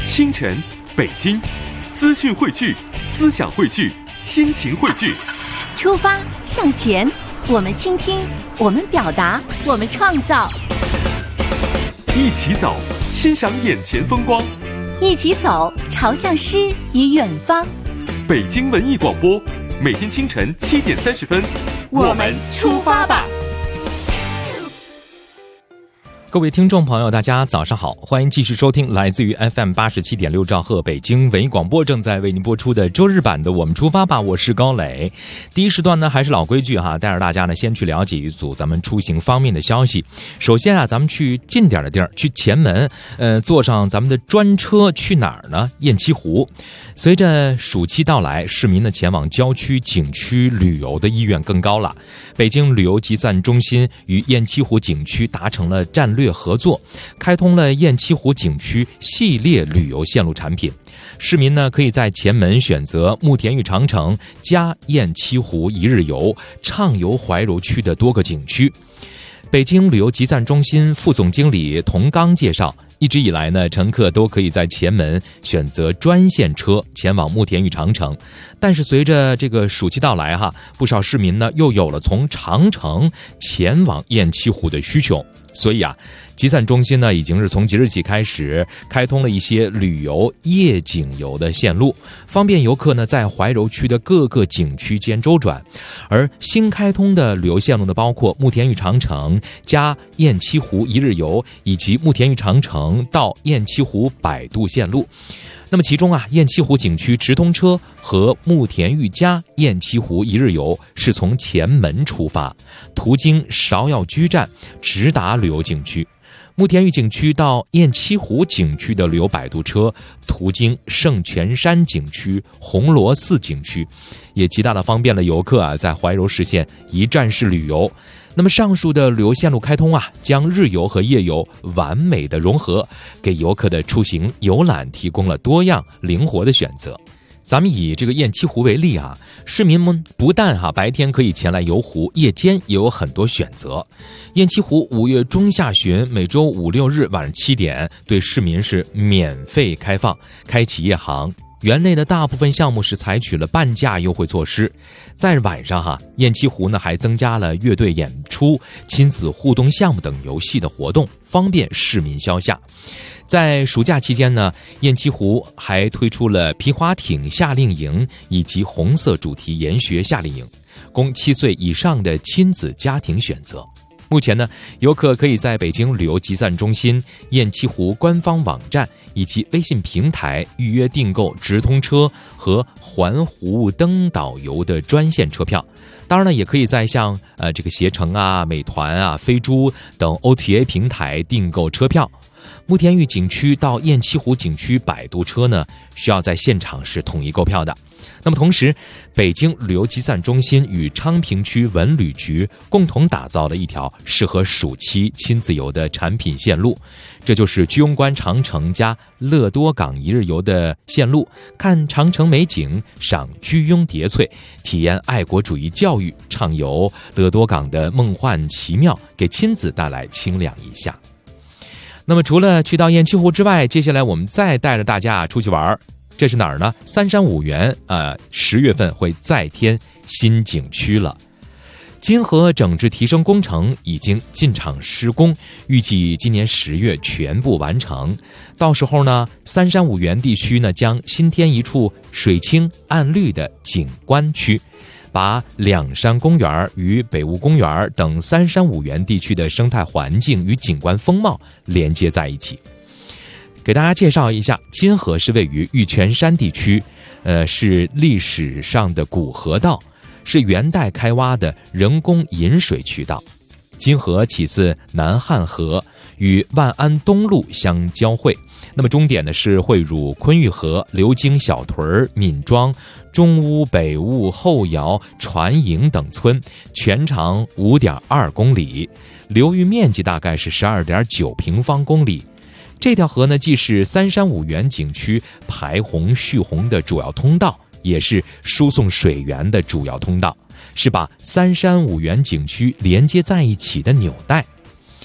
清晨，北京，资讯汇聚，思想汇聚，心情汇聚。 出发向前，我们倾听，我们表达，我们创造。 一起走，欣赏眼前风光。 一起走，朝向诗与远方。 北京文艺广播，每天清晨7点30分， 我们出发吧。 各位听众朋友，大家早上好，欢迎继续收听来自于 FM 87.6兆赫北京文艺广播正在为您播出的周日版的我们出发吧，我是高磊。第一时段呢，还是老规矩哈，带着大家呢先去了解一组咱们出行方面的消息。首先啊，咱们去近点的地儿，去前门，坐上咱们的专车去哪儿呢？雁栖湖。随着暑期到来，市民呢前往郊区景区旅游的意愿更高了。北京旅游集散中心与雁栖湖景区达成了战略合作，开通了雁栖湖景区系列旅游线路产品。市民呢可以在前门选择慕田峪长城加雁栖湖一日游，畅游怀柔区的多个景区。北京旅游集散中心副总经理童刚介绍，一直以来呢，乘客都可以在前门选择专线车前往慕田峪长城，但是随着这个暑期到来哈，不少市民呢又有了从长城前往雁栖湖的需求，所以啊，集散中心呢已经是从即日起开始开通了一些旅游夜景游的线路，方便游客呢在怀柔区的各个景区间周转。而新开通的旅游线路呢，包括慕田峪长城加雁栖湖一日游，以及慕田峪长城到雁栖湖摆渡线路。那么其中啊，雁栖湖景区直通车和慕田峪加雁栖湖一日游是从前门出发，途经芍药居站，直达旅游景区。慕田峪景区到雁栖湖景区的旅游摆渡车途经圣泉山景区、红螺寺景区，也极大的方便了游客啊在怀柔实现一站式旅游。那么上述的旅游线路开通啊，将日游和夜游完美的融合，给游客的出行游览提供了多样灵活的选择。咱们以这个雁栖湖为例啊，市民们不但白天可以前来游湖，夜间也有很多选择。雁栖湖5月中下旬每周5、6日晚上7点对市民是免费开放，开启夜航。园内的大部分项目是采取了半价优惠措施。在晚上雁栖湖呢还增加了乐队演出、亲子互动项目等游戏的活动，方便市民消夏。在暑假期间呢，雁栖湖还推出了皮划艇夏令营以及红色主题研学夏令营，供7岁以上的亲子家庭选择。目前呢，游客可以在北京旅游集散中心、雁栖湖官方网站以及微信平台预约订购直通车和环湖灯导游的专线车票。当然呢，也可以在像这个携程啊、美团啊、飞猪等 OTA 平台订购车票。慕田峪景区到雁栖湖景区摆渡车呢，需要在现场是统一购票的。那么同时，北京旅游集散中心与昌平区文旅局共同打造了一条适合暑期亲子游的产品线路，这就是居庸关长城加乐多港一日游的线路，看长城美景，赏居庸叠翠，体验爱国主义教育，畅游乐多港的梦幻奇妙，给亲子带来清凉一夏。那么除了去到雁栖湖之外，接下来我们再带着大家出去玩，这是哪儿呢？三山五园10月份会再添新景区了。金河整治提升工程已经进场施工，预计今年10月全部完成。到时候呢，三山五园地区呢将新添一处水清暗绿的景观区，把两山公园与北坞公园等三山五园地区的生态环境与景观风貌连接在一起。给大家介绍一下，金河是位于玉泉山地区，是历史上的古河道，是元代开挖的人工引水渠道。金河起自南汉河，与万安东路相交汇。那么终点呢是汇入昆玉河，流经小屯、闵庄、中坞、北坞、后窑、船营等村，全长5.2公里，流域面积大概是12.9平方公里。这条河呢，既是三山五园景区排洪蓄洪的主要通道，也是输送水源的主要通道，是把三山五园景区连接在一起的纽带。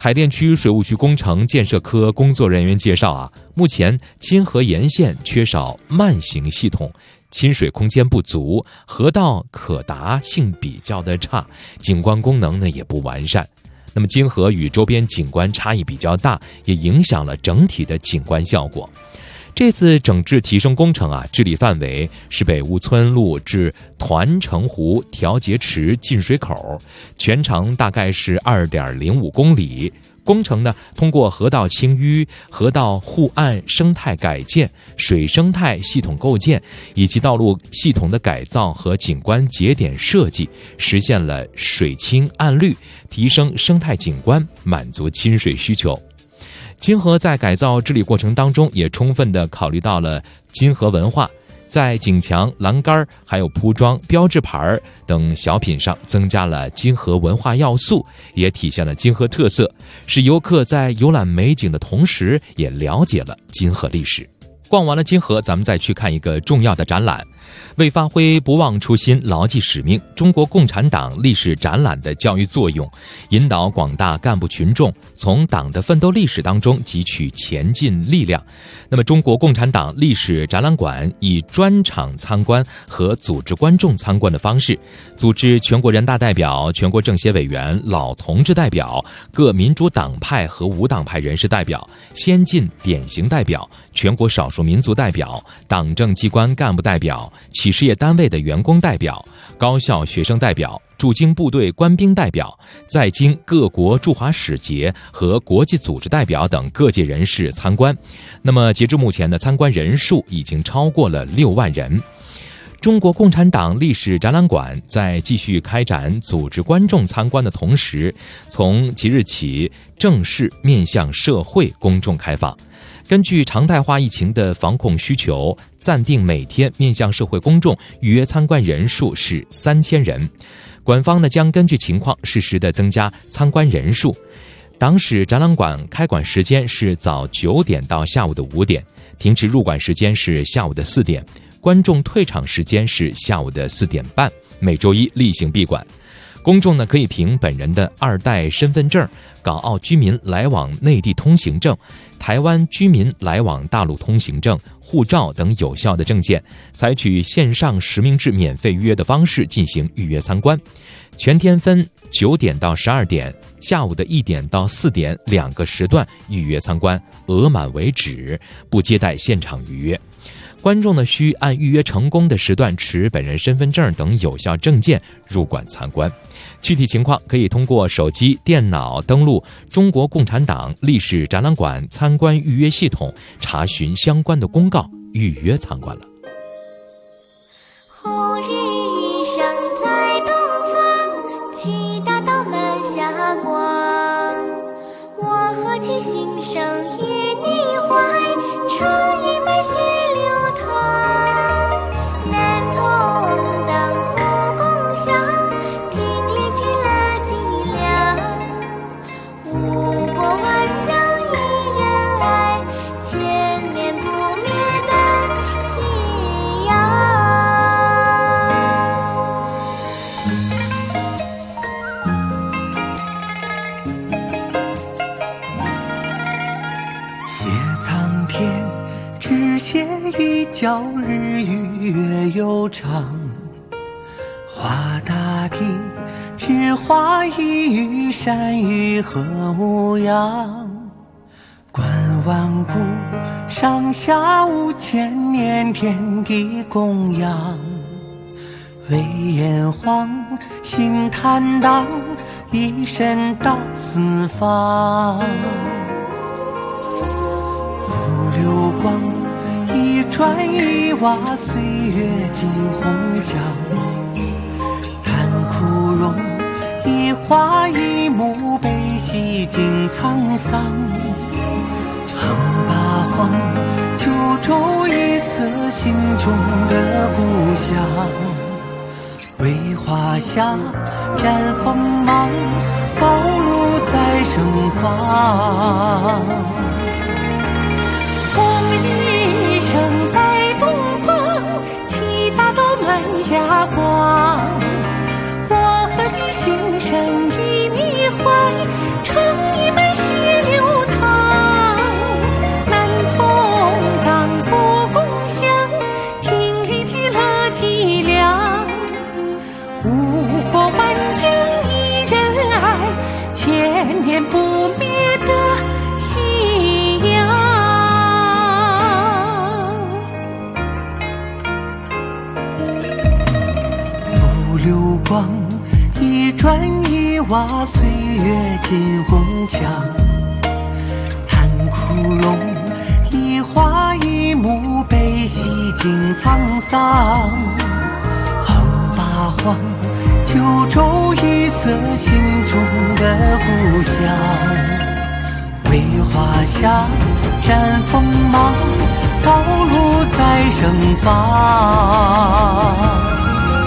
海淀区水务局工程建设科工作人员介绍目前金河沿线缺少慢行系统，亲水空间不足，河道可达性比较的差，景观功能呢也不完善。那么金河与周边景观差异比较大，也影响了整体的景观效果。这次整治提升工程治理范围是北坞村路至团城湖调节池进水口，全长大概是 2.05 公里。工程呢，通过河道清淤、河道护岸生态改建、水生态系统构建以及道路系统的改造和景观节点设计，实现了水清岸绿，提升生态景观，满足亲水需求。金河在改造治理过程当中，也充分地考虑到了金河文化，在景墙、栏杆还有铺装、标志牌等小品上增加了金河文化要素，也体现了金河特色，使游客在游览美景的同时，也了解了金河历史。逛完了金河，咱们再去看一个重要的展览。为发挥不忘初心、牢记使命，中国共产党历史展览的教育作用，引导广大干部群众从党的奋斗历史当中汲取前进力量。那么中国共产党历史展览馆以专场参观和组织观众参观的方式，组织全国人大代表、全国政协委员、老同志代表、各民主党派和无党派人士代表、先进典型代表、全国少数民族代表、党政机关干部代表、企事业单位的员工代表、高校学生代表、驻京部队官兵代表、在京各国驻华使节和国际组织代表等各界人士参观。那么截至目前的参观人数已经超过了6万人。中国共产党历史展览馆在继续开展组织观众参观的同时，从即日起正式面向社会公众开放。根据常态化疫情的防控需求，暂定每天面向社会公众预约参观人数是3000人。馆方呢将根据情况适时的增加参观人数。党史展览馆开馆时间是早9点到下午的5点，停止入馆时间是下午的4点，观众退场时间是下午的4点半，每周一例行闭馆。公众呢可以凭本人的2代身份证、港澳居民来往内地通行证、台湾居民来往大陆通行证、护照等有效的证件，采取线上实名制免费预约的方式进行预约参观。全天分9点到12点，下午的1点到4点2个时段预约参观，额满为止，不接待现场预约。观众呢需按预约成功的时段持本人身份证等有效证件入馆参观。具体情况可以通过手机、电脑登录中国共产党历史展览馆参观预约系统查询相关的公告，预约参观了。 红日一升在东方，七大道满霞光。我何其心生与你怀，常以满血流淌。南同党复共享，听练起了脊梁。五国万将一人爱，千年不灭的信仰。 只写一角日与月悠长，画大地只画一隅山与河无恙。观万古上下5000年，天地供养。为炎黄心坦荡，一身到四方。流光一砖一瓦，岁月尽红墙。残枯荣一花一木，悲喜尽沧桑。横八荒，九州一色，心中的故乡。为华夏绽锋芒，道路在盛放。红日升在东方，七大道满霞光。我何其心生与你怀，诚意满瓦，岁月尽红墙。叹枯荣，一花一木悲喜尽沧桑。横八荒，九州一色心中的故乡。为华夏展锋芒，道路在盛放。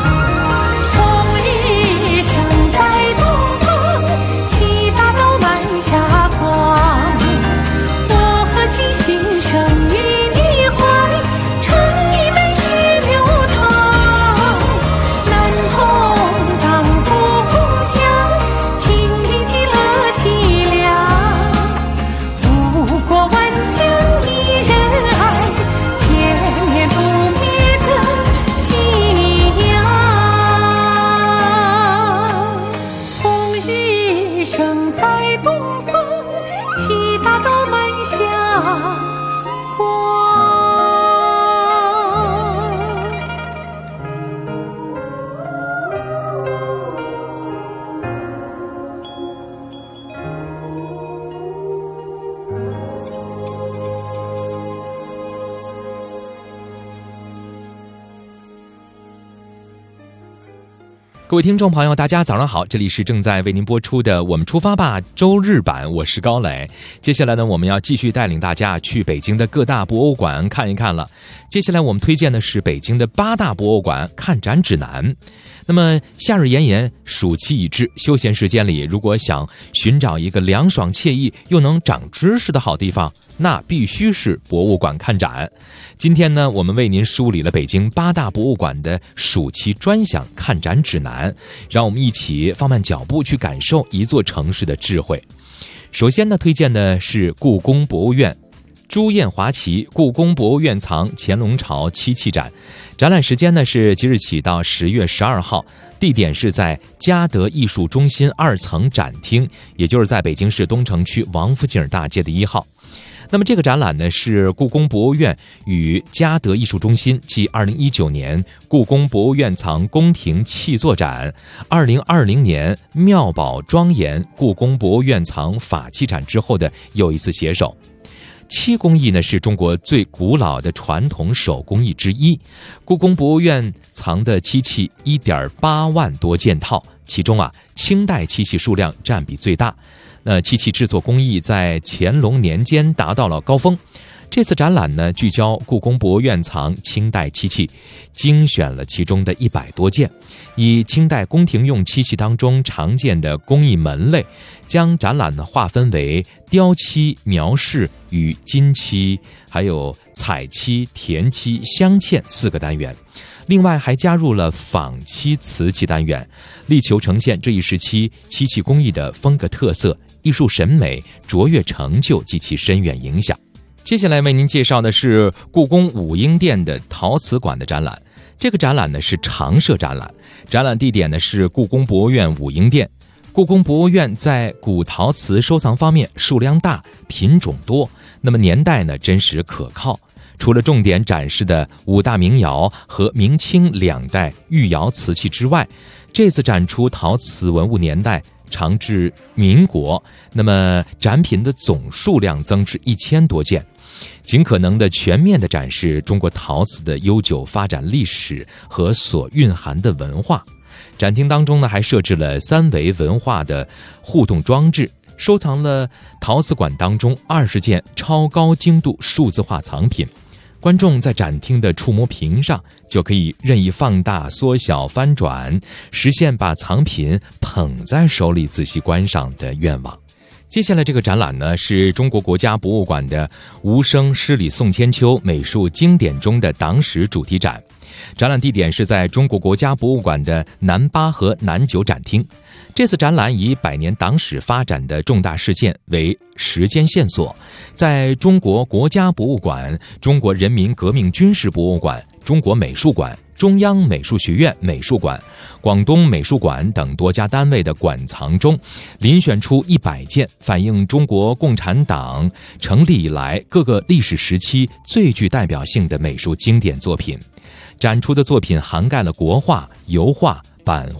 各位听众朋友，大家早上好，这里是正在为您播出的《我们出发吧》周日版，我是高磊。接下来呢，我们要继续带领大家去北京的各大博物馆看一看了。接下来我们推荐的是北京的8大博物馆看展指南。那么夏日炎炎，暑期已至，休闲时间里如果想寻找一个凉爽惬意又能长知识的好地方，那必须是博物馆看展。今天呢，我们为您梳理了北京8大博物馆的暑期专享看展指南，让我们一起放慢脚步去感受一座城市的智慧。首先呢，推荐的是故宫博物院朱艳华旗故宫博物院藏乾隆朝漆器展，展览时间呢是即日起到10月12号，地点是在嘉德艺术中心2层展厅，也就是在北京市东城区王府井大街的1号。那么这个展览呢，是故宫博物院与嘉德艺术中心继2019年故宫博物院藏宫廷器作展、2020年妙宝庄严故宫博物院藏法器展之后的又一次携手。漆工艺呢是中国最古老的传统手工艺之一，故宫博物院藏的漆器1.8万多件套，其中清代漆器数量占比最大。漆器制作工艺在乾隆年间达到了高峰。这次展览呢，聚焦故宫博物院藏清代漆器，精选了其中的100多件，以清代宫廷用漆器当中常见的工艺门类，将展览呢划分为雕漆、描饰与金漆，还有彩漆、填漆、镶嵌4个单元。另外还加入了仿漆、瓷器单元，力求呈现这一时期漆器工艺的风格特色、艺术审美、卓越成就及其深远影响。接下来为您介绍的是故宫武英殿的陶瓷馆的展览。这个展览呢是常设展览，展览地点呢是故宫博物院武英殿。故宫博物院在古陶瓷收藏方面数量大、品种多，那么年代呢真实可靠。除了重点展示的5大名窑和明清2代御窑瓷器之外，这次展出陶瓷文物年代长至民国，那么展品的总数量增至1000多件，尽可能的全面的展示中国陶瓷的悠久发展历史和所蕴含的文化。展厅当中呢，还设置了3维文化的互动装置，收藏了陶瓷馆当中20件超高精度数字化藏品。观众在展厅的触摸屏上就可以任意放大、缩小、翻转，实现把藏品捧在手里仔细观赏的愿望。接下来这个展览呢，是中国国家博物馆的吴声诗礼宋千秋美术经典中的党史主题展，展览地点是在中国国家博物馆的南8和南9展厅。这次展览以100年党史发展的重大事件为时间线索，在中国国家博物馆、中国人民革命军事博物馆、中国美术馆、中央美术学院美术馆、广东美术馆等多家单位的馆藏中，遴选出100件反映中国共产党成立以来各个历史时期最具代表性的美术经典作品。展出的作品涵盖了国画、油画、版画、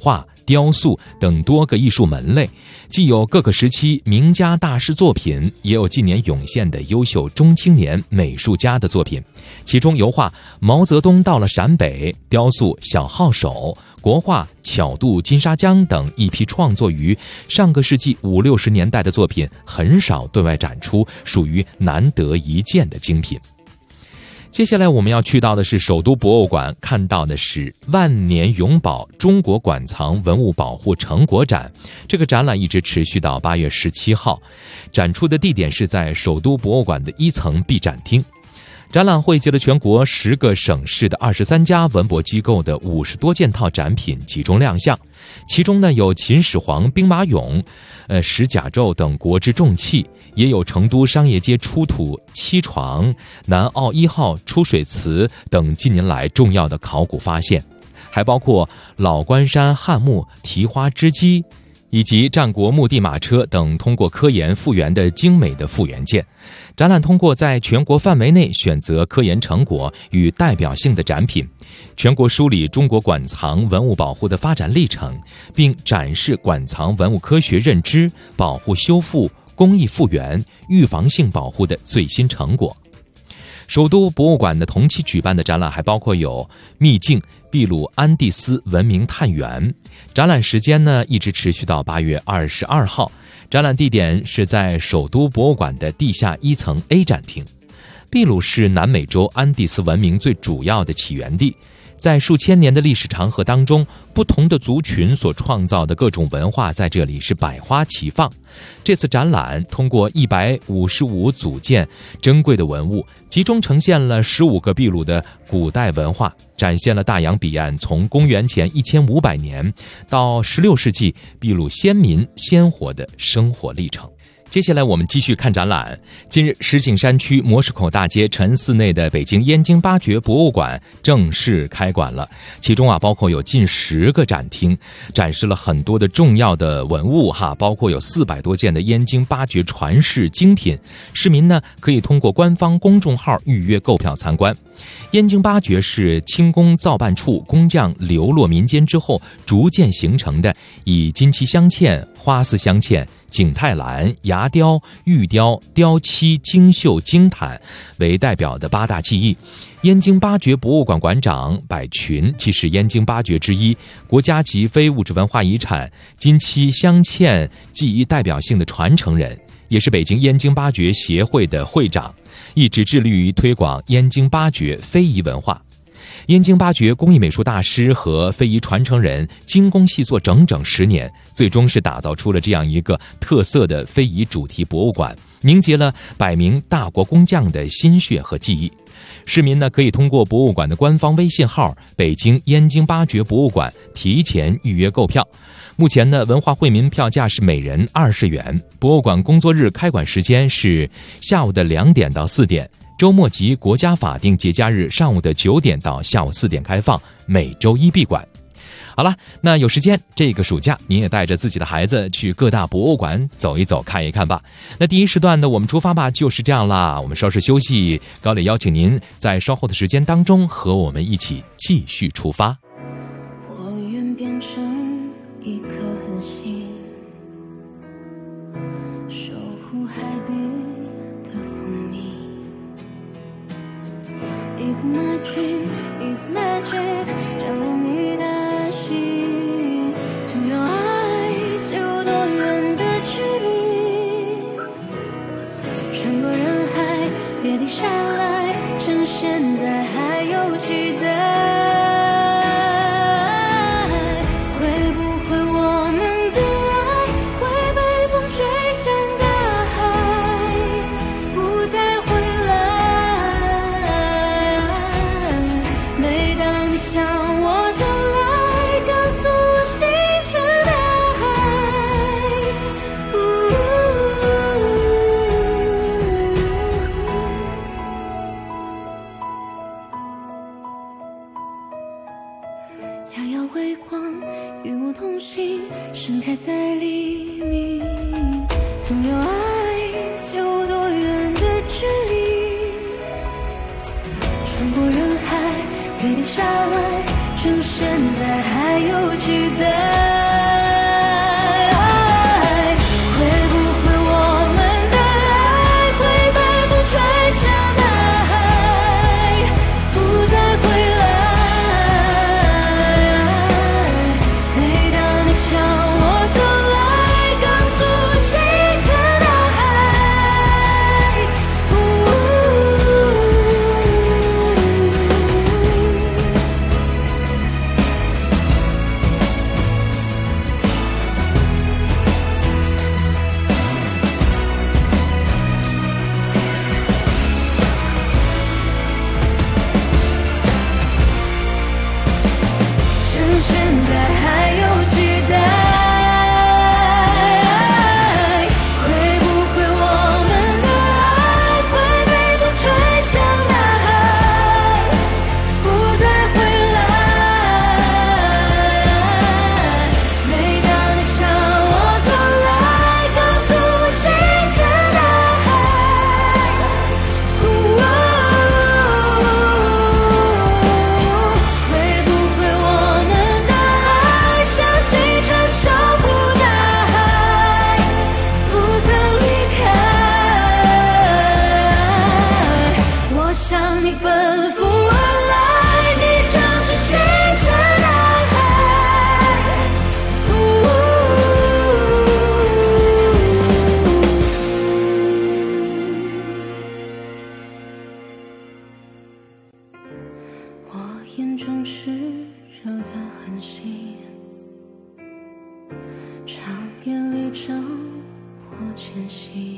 雕塑等多个艺术门类，既有各个时期名家大师作品，也有近年涌现的优秀中青年美术家的作品。其中油画《毛泽东到了陕北》、雕塑《小号手》、国画《巧渡金沙江》等一批创作于上个世纪50、60年代的作品很少对外展出，属于难得一见的精品。接下来我们要去到的是首都博物馆，看到的是万年永保中国馆藏文物保护成果展。这个展览一直持续到8月17号，展出的地点是在首都博物馆的1层 B 展厅。展览汇集了全国10个省市的23家文博机构的50多件套展品集中亮相，其中呢有秦始皇兵马俑、石甲胄等国之重器，也有成都商业街出土漆床、南澳1号出水祠等近年来重要的考古发现，还包括老关山汉墓蹄花织机，以及战国墓地马车等通过科研复原的精美的复原件。展览通过在全国范围内选择科研成果与代表性的展品，全国梳理中国馆藏文物保护的发展历程，并展示馆藏文物科学认知、保护修复、工艺复原、预防性保护的最新成果。首都博物馆的同期举办的展览还包括有秘境秘鲁安第斯文明探源，展览时间呢一直持续到8月22号，展览地点是在首都博物馆的地下1层 A 展厅。秘鲁是南美洲安第斯文明最主要的起源地，在数千年的历史长河当中，不同的族群所创造的各种文化在这里是百花齐放。这次展览通过155组件珍贵的文物，集中呈现了15个秘鲁的古代文化，展现了大洋彼岸从公元前1500年到16世纪秘鲁先民鲜活的生活历程。接下来我们继续看展览。近日，石景山区模式口大街陈寺内的北京燕京八绝博物馆正式开馆了，其中包括有近10个展厅，展示了很多的重要的文物包括有400多件的燕京八绝传世精品。市民呢可以通过官方公众号预约购票参观。燕京八绝是清宫造办处工匠流落民间之后逐渐形成的，以金漆镶嵌、花丝镶嵌、景泰蓝、牙雕、玉雕、雕漆、精绣、精毯为代表的8大技艺。燕京八绝博物馆馆长柏群其是燕京八绝之一，国家级非物质文化遗产金漆镶嵌技艺代表性的传承人，也是北京燕京八绝协会的会长，一直致力于推广燕京八绝非遗文化。燕京八绝工艺美术大师和非遗传承人精工细作整整10年，最终是打造出了这样一个特色的非遗主题博物馆，凝结了100名大国工匠的心血和技艺。市民呢可以通过博物馆的官方微信号北京燕京八绝博物馆提前预约购票。目前呢，文化惠民票价是每人20元。博物馆工作日开馆时间是下午的2点到4点，周末及国家法定节假日上午的9点到下午4点开放，每周1闭馆。好了，那有时间这个暑假您也带着自己的孩子去各大博物馆走一走看一看吧。那第一时段的我们出发吧就是这样啦，我们稍事休息，高磊邀请您在稍后的时间当中和我们一起继续出发。 我愿变成一颗恒星，守护海底的蜂蜜。It's my dream, it's magic， 占领你的心。To your eyes， 有多远的距离？穿过人海，别停下来，趁现在还有期待。遥遥微光，与我同行，盛开在黎明。同有爱，有多远的距离？穿过人海，别停下来，趁现在还有期待。 你奔赴而来，你将是星辰大海。我眼中是热的恒星，长夜里照我前行。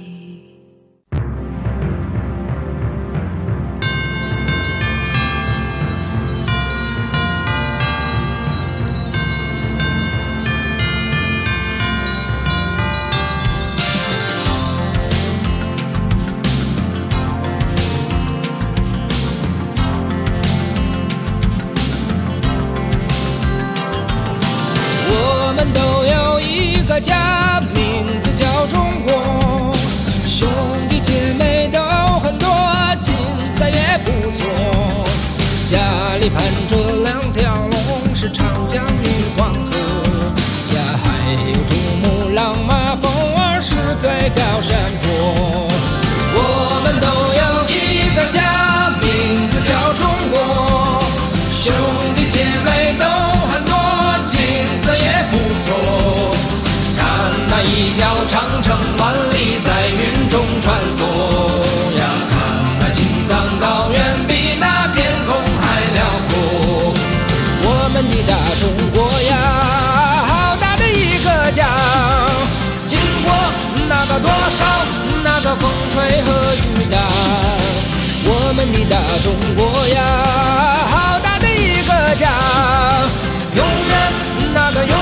我们都有一个家，名字叫中国，兄弟姐妹都很多，竞赛也不错。家里盘着2条龙，是长江与黄河呀，还有珠穆朗玛峰儿是最高山坡。我们都有一个家，名字叫中国，兄弟姐妹都很多，景色也不错。看那一条长城万里在云中穿梭呀，看那青藏高原比那天空还辽阔。我们的大中国呀，好大的一个家，经过那个多少那个风吹和雨打。我们的大中国呀，好大的一个家，永远那个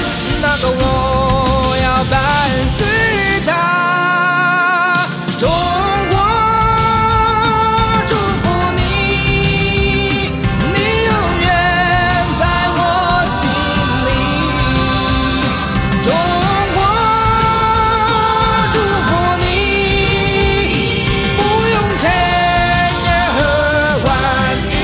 我要伴随它。中国祝福你，你永远在我心里。中国祝福你，不用千言和万语。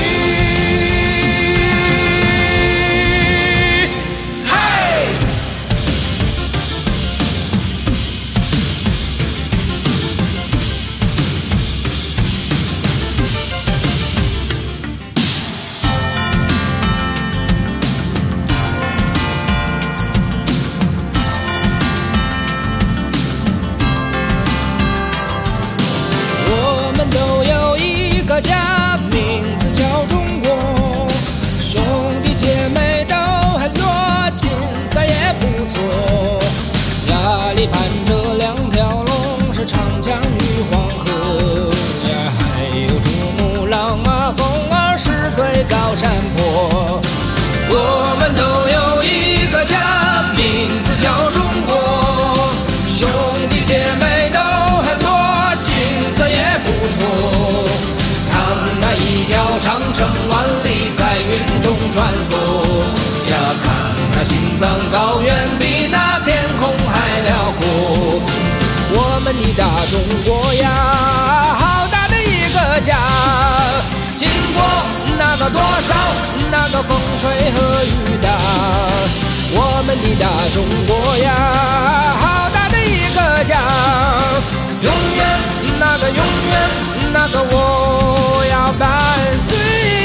我们都有一个家，名字叫中国，兄弟姐妹都很多，竞赛也不错。家里盘着2条龙，是长江与黄河呀，还有珠穆朗玛峰儿是最高山坡。我们都有一个家，名字叫中国，兄弟姐妹都很多，景色也不错。看那一条长城万里在云中穿梭呀，看那青藏高原比那天空还辽阔。我们的大中国呀，好大的一个家，经过那个多少那个风吹和雨打。我们的大中国呀，好大的一个家，永远那个我要伴随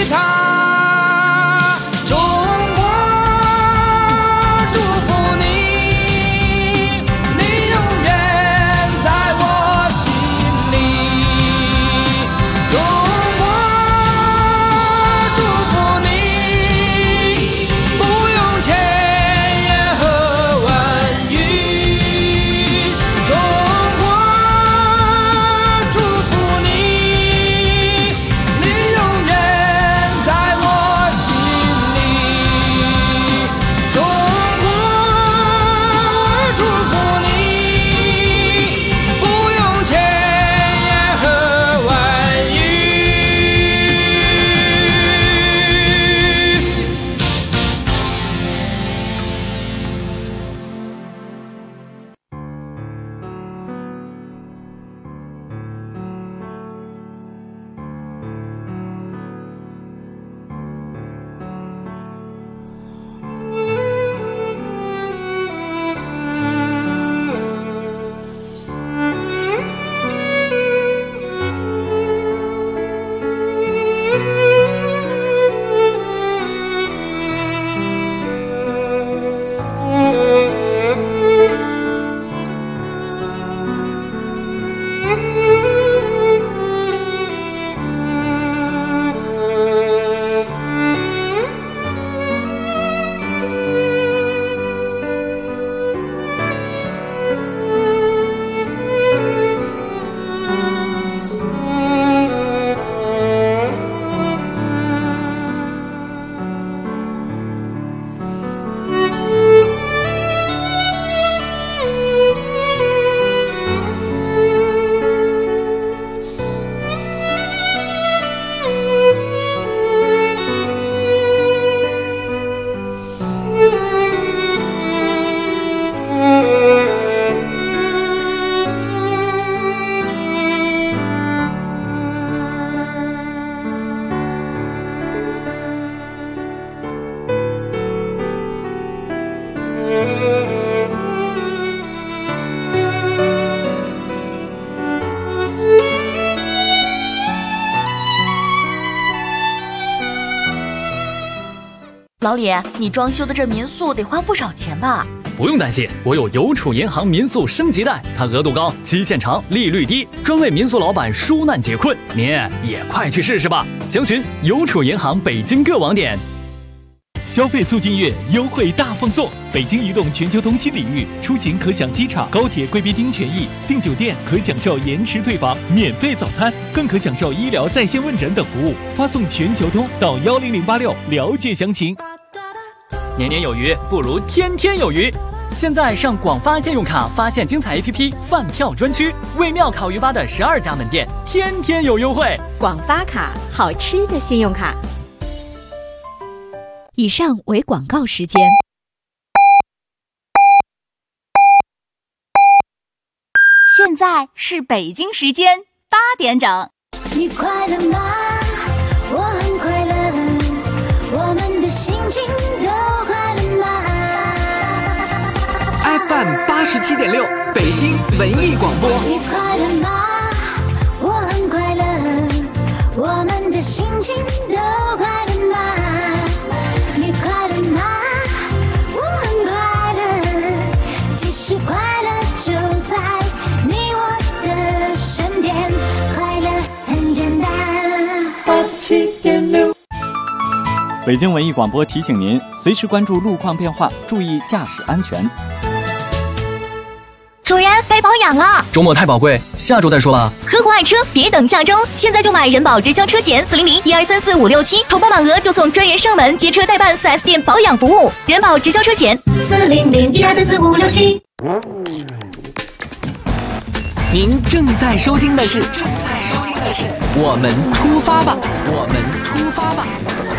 它。中国祝福你，你永远在我心里。中国祝福你，不用千言和万语。中国祝福你， 老李，你装修的这民宿得花不少钱吧？ 不用担心，我有邮储银行民宿升级贷，它额度高，期限长，利率低，专为民宿老板纾难解困。您也快去试试吧！详询邮储银行北京各网点。 消费促进月优惠大放送，北京移动全球通新礼遇，出行可享机场、高铁贵宾厅权益，订酒店可享受延迟退房、免费早餐，更可享受医疗在线问诊等服务。发送全球通到10086了解详情。 年年有余，不如天天有余。现在上广发信用卡发现精彩 APP 饭票专区，为庙烤鱼吧的12家门店天天有优惠。 广发卡，好吃的信用卡。以上为广告时间。 现在是北京时间8点整。 你快乐吗？我很快乐，我们的心情都快乐吗 ？FM 87.6，北京文艺广播。 你快乐吗？我很快乐，我们的心情都快乐吗？你快乐吗？我很快乐，其实快乐就在你我的身边，快乐很简单。 87.6， 北京文艺广播提醒您，随时关注路况变化，注意驾驶安全。 主人，该保养了。 周末太宝贵，下周再说吧。 合伙爱车，别等下周，现在就买人保直销车险400-1234-567，投保满额就送专人上门接车代办 4S 店保养服务。人保直销车险400-1234-567。 您正在收听的是我们出发吧，我们出发吧。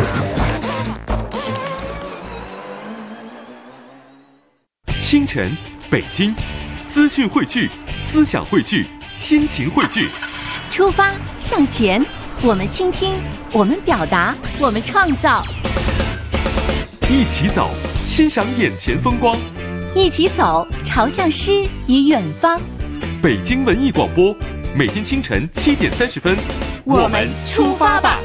清晨，北京，资讯汇聚，思想汇聚，心情汇聚。 出发向前，我们倾听，我们表达，我们创造。 一起走，欣赏眼前风光。 一起走，朝向诗与远方。 北京文艺广播，每天清晨7点30分， 我们出发吧。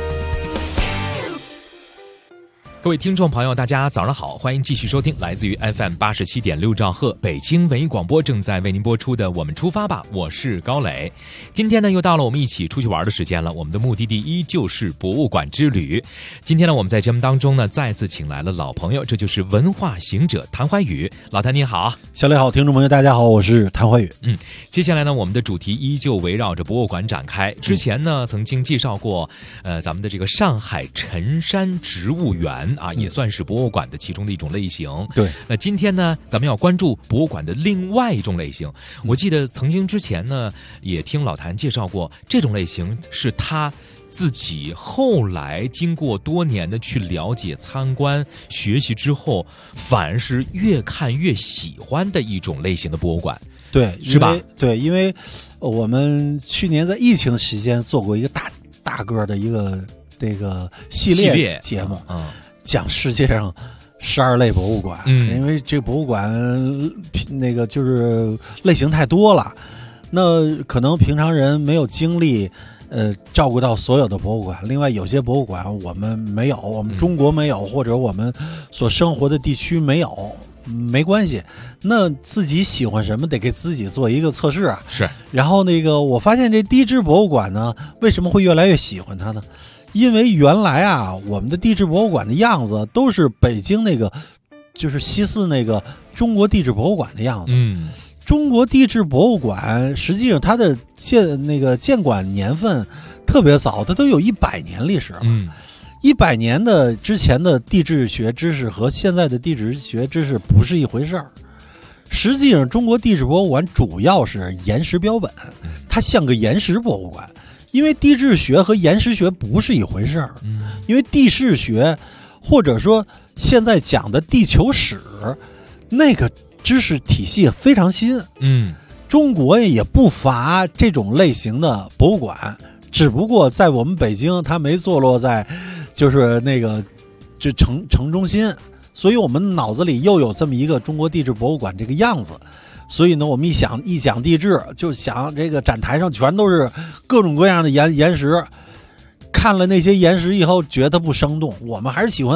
各位听众朋友，大家早上好，欢迎继续收听来自于 FM 87.6兆赫北京文艺广播正在为您播出的《我们出发吧》，我是高磊。今天呢，又到了我们一起出去玩的时间了。我们的目的地依旧是博物馆之旅。今天呢，我们在节目当中呢，再次请来了老朋友，这就是文化行者谭怀宇。老谭你好。 小磊好，听众朋友大家好，我是谭怀宇。 接下来呢，我们的主题依旧围绕着博物馆展开。之前呢，曾经介绍过，咱们的这个上海辰山植物园。也算是博物馆的其中的一种类型。 对， 那今天呢，咱们要关注博物馆的另外一种类型。我记得曾经之前呢，也听老谭介绍过，这种类型是他自己后来经过多年的去了解、参观、学习之后，反而是越看越喜欢的一种类型的博物馆。 对， 是吧？ 对，因为我们去年在疫情期间做过一个大个的一个这个系列节目，讲世界上12类博物馆。因为这博物馆那个就是类型太多了，那可能平常人没有精力照顾到所有的博物馆。另外有些博物馆我们没有，我们中国没有，或者我们所生活的地区没有，没关系，那自己喜欢什么得给自己做一个测试啊。 是。 然后那个我发现这地质博物馆呢，为什么会越来越喜欢它呢？因为原来我们的地质博物馆的样子都是北京那个就是西四那个中国地质博物馆的样子。中国地质博物馆实际上它的建馆年份特别早，它都有100年历史了。100年的之前的地质学知识和现在的地质学知识不是一回事儿。实际上中国地质博物馆主要是岩石标本，它像个岩石博物馆。因为地质学和岩石学不是一回事儿，因为地质学或者说现在讲的地球史那个知识体系非常新。中国也不乏这种类型的博物馆，只不过在我们北京它没坐落在就是那个这城中心，所以我们脑子里又有这么一个中国地质博物馆这个样子。所以呢，我们一讲地质，就想这个展台上全都是各种各样的岩石。看了那些岩石以后，觉得不生动。我们还是喜欢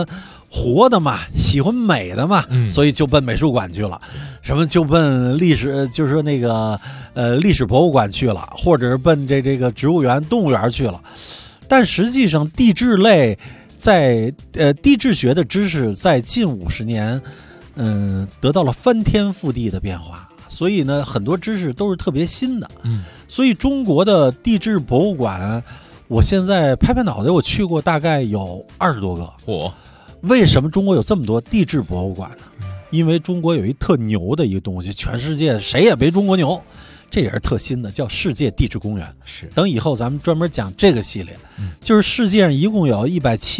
活的嘛，喜欢美的嘛，所以就奔美术馆去了，什么就奔历史，就是说那个历史博物馆去了，或者是奔这个植物园、动物园去了。但实际上，地质类在地质学的知识在近50年，得到了翻天覆地的变化。所以呢，很多知识都是特别新的。所以中国的地质博物馆，我现在拍拍脑袋，我去过大概有20多个。为什么中国有这么多地质博物馆呢？因为中国有一特牛的一个东西，全世界谁也没中国牛，这也是特新的，叫世界地质公园。等以后咱们专门讲这个系列，就是世界上一共有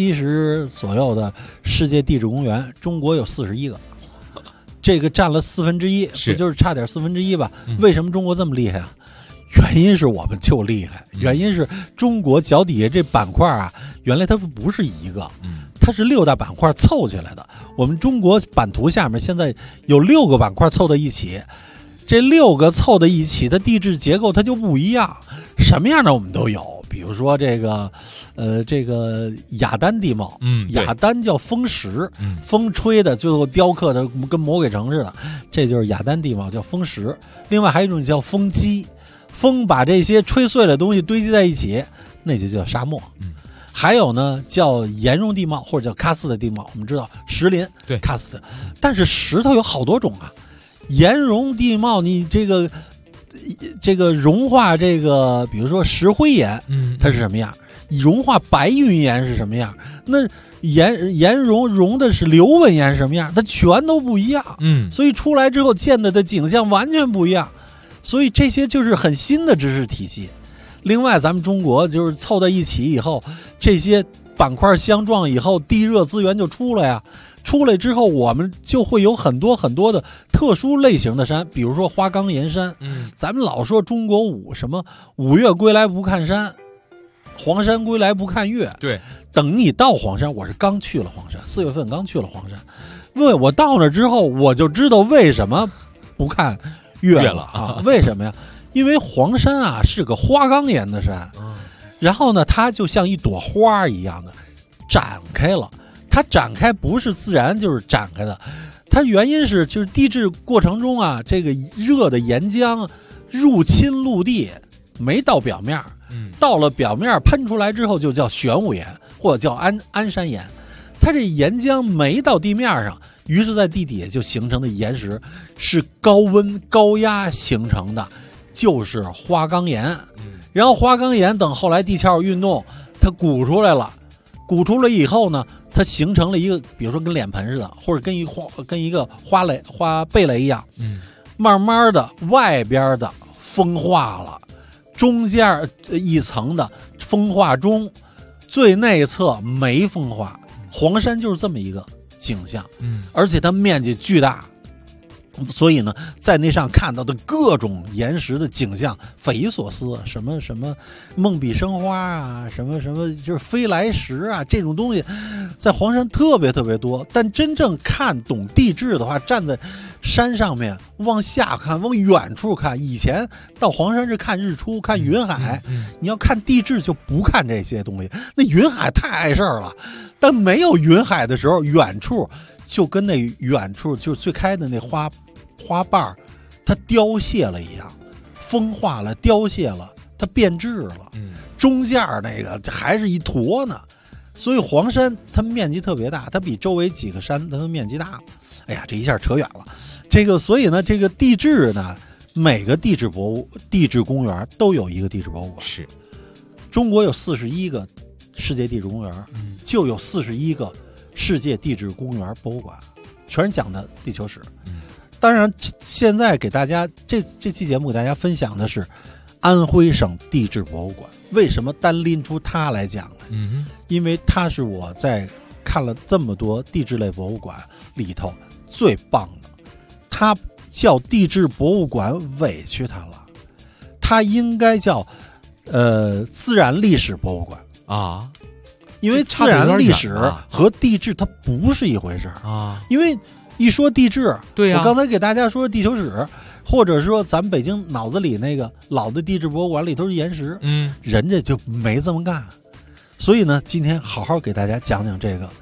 170左右的世界地质公园，中国有41个，这个占了1/4，不就是差点1/4吧？为什么中国这么厉害啊？原因是我们就厉害，原因是中国脚底下这板块啊，原来它不是一个，它是6大板块凑起来的。我们中国版图下面现在有6个板块凑到一起，这6个凑到一起的地质结构它就不一样，什么样的我们都有。比如说这个雅丹地貌，雅丹叫风石，风吹的最后雕刻的跟魔鬼城似的，这就是雅丹地貌，叫风石。另外还有一种叫风机，风把这些吹碎的东西堆积在一起，那就叫沙漠。还有呢，叫岩溶地貌或者叫喀斯特地貌。我们知道石林，对，喀斯特，但是石头有好多种啊。岩溶地貌，你这个融化这个，比如说石灰岩，它是什么样？融化白云岩是什么样？那岩融的是流纹岩是什么样？它全都不一样。所以出来之后见的景象完全不一样。所以这些就是很新的知识体系。另外，咱们中国就是凑在一起以后，这些板块相撞以后，地热资源就出来呀。出来之后，我们就会有很多很多的特殊类型的山，比如说花岗岩山。咱们老说中国什么5岳归来不看山，黄山归来不看岳。对，等你到黄山，我是刚去了黄山，4月份刚去了黄山。我到那之后，我就知道为什么不看岳了啊？为什么呀？因为黄山啊是个花岗岩的山，然后呢，它就像一朵花一样的展开了。它展开不是自然就是展开的，它原因是就是地质过程中啊，这个热的岩浆入侵陆地，没到表面，到了表面喷出来之后就叫玄武岩或者叫安山岩。它这岩浆没到地面上，于是在地底下就形成的岩石是高温高压形成的，就是花岗岩。然后花岗岩等后来地壳运动，它鼓出来了，鼓出来以后呢，它形成了一个，比如说跟脸盆似的，或者跟一个花蓓蕾一样，慢慢的外边的风化了，中间一层的风化中，最内侧没风化。黄山就是这么一个景象，而且它面积巨大。所以呢，在那上看到的各种岩石的景象匪夷所思，什么梦比生花啊，什么就是飞来石啊，这种东西在黄山特别特别多。但真正看懂地质的话，站在山上面往下看，往远处看，以前到黄山是看日出看云海，你要看地质就不看这些东西，那云海太碍事儿了。但没有云海的时候，远处就跟那远处就最开的那花瓣它凋谢了一样，风化了，凋谢了，它变质了。中间那个还是一坨呢。所以黄山它面积特别大，它比周围几个山它的面积大。哎呀，这一下扯远了。所以呢，这个地质呢，每个地质公园都有一个地质博物馆。是，中国有41个世界地质公园，就有41个世界地质公园博物馆，全是讲的地球史。当然，现在给大家这期节目给大家分享的是安徽省地质博物馆。为什么单拎出它来讲呢？因为它是我在看了这么多地质类博物馆里头最棒的。它叫地质博物馆委屈它了，它应该叫自然历史博物馆啊。因为自然历史和地质它不是一回事啊。因为一说地质，对呀，我刚才给大家说地球史，或者说咱们北京脑子里那个老的地质博物馆里都是岩石，人家就没这么干。所以呢，今天好好给大家讲讲这个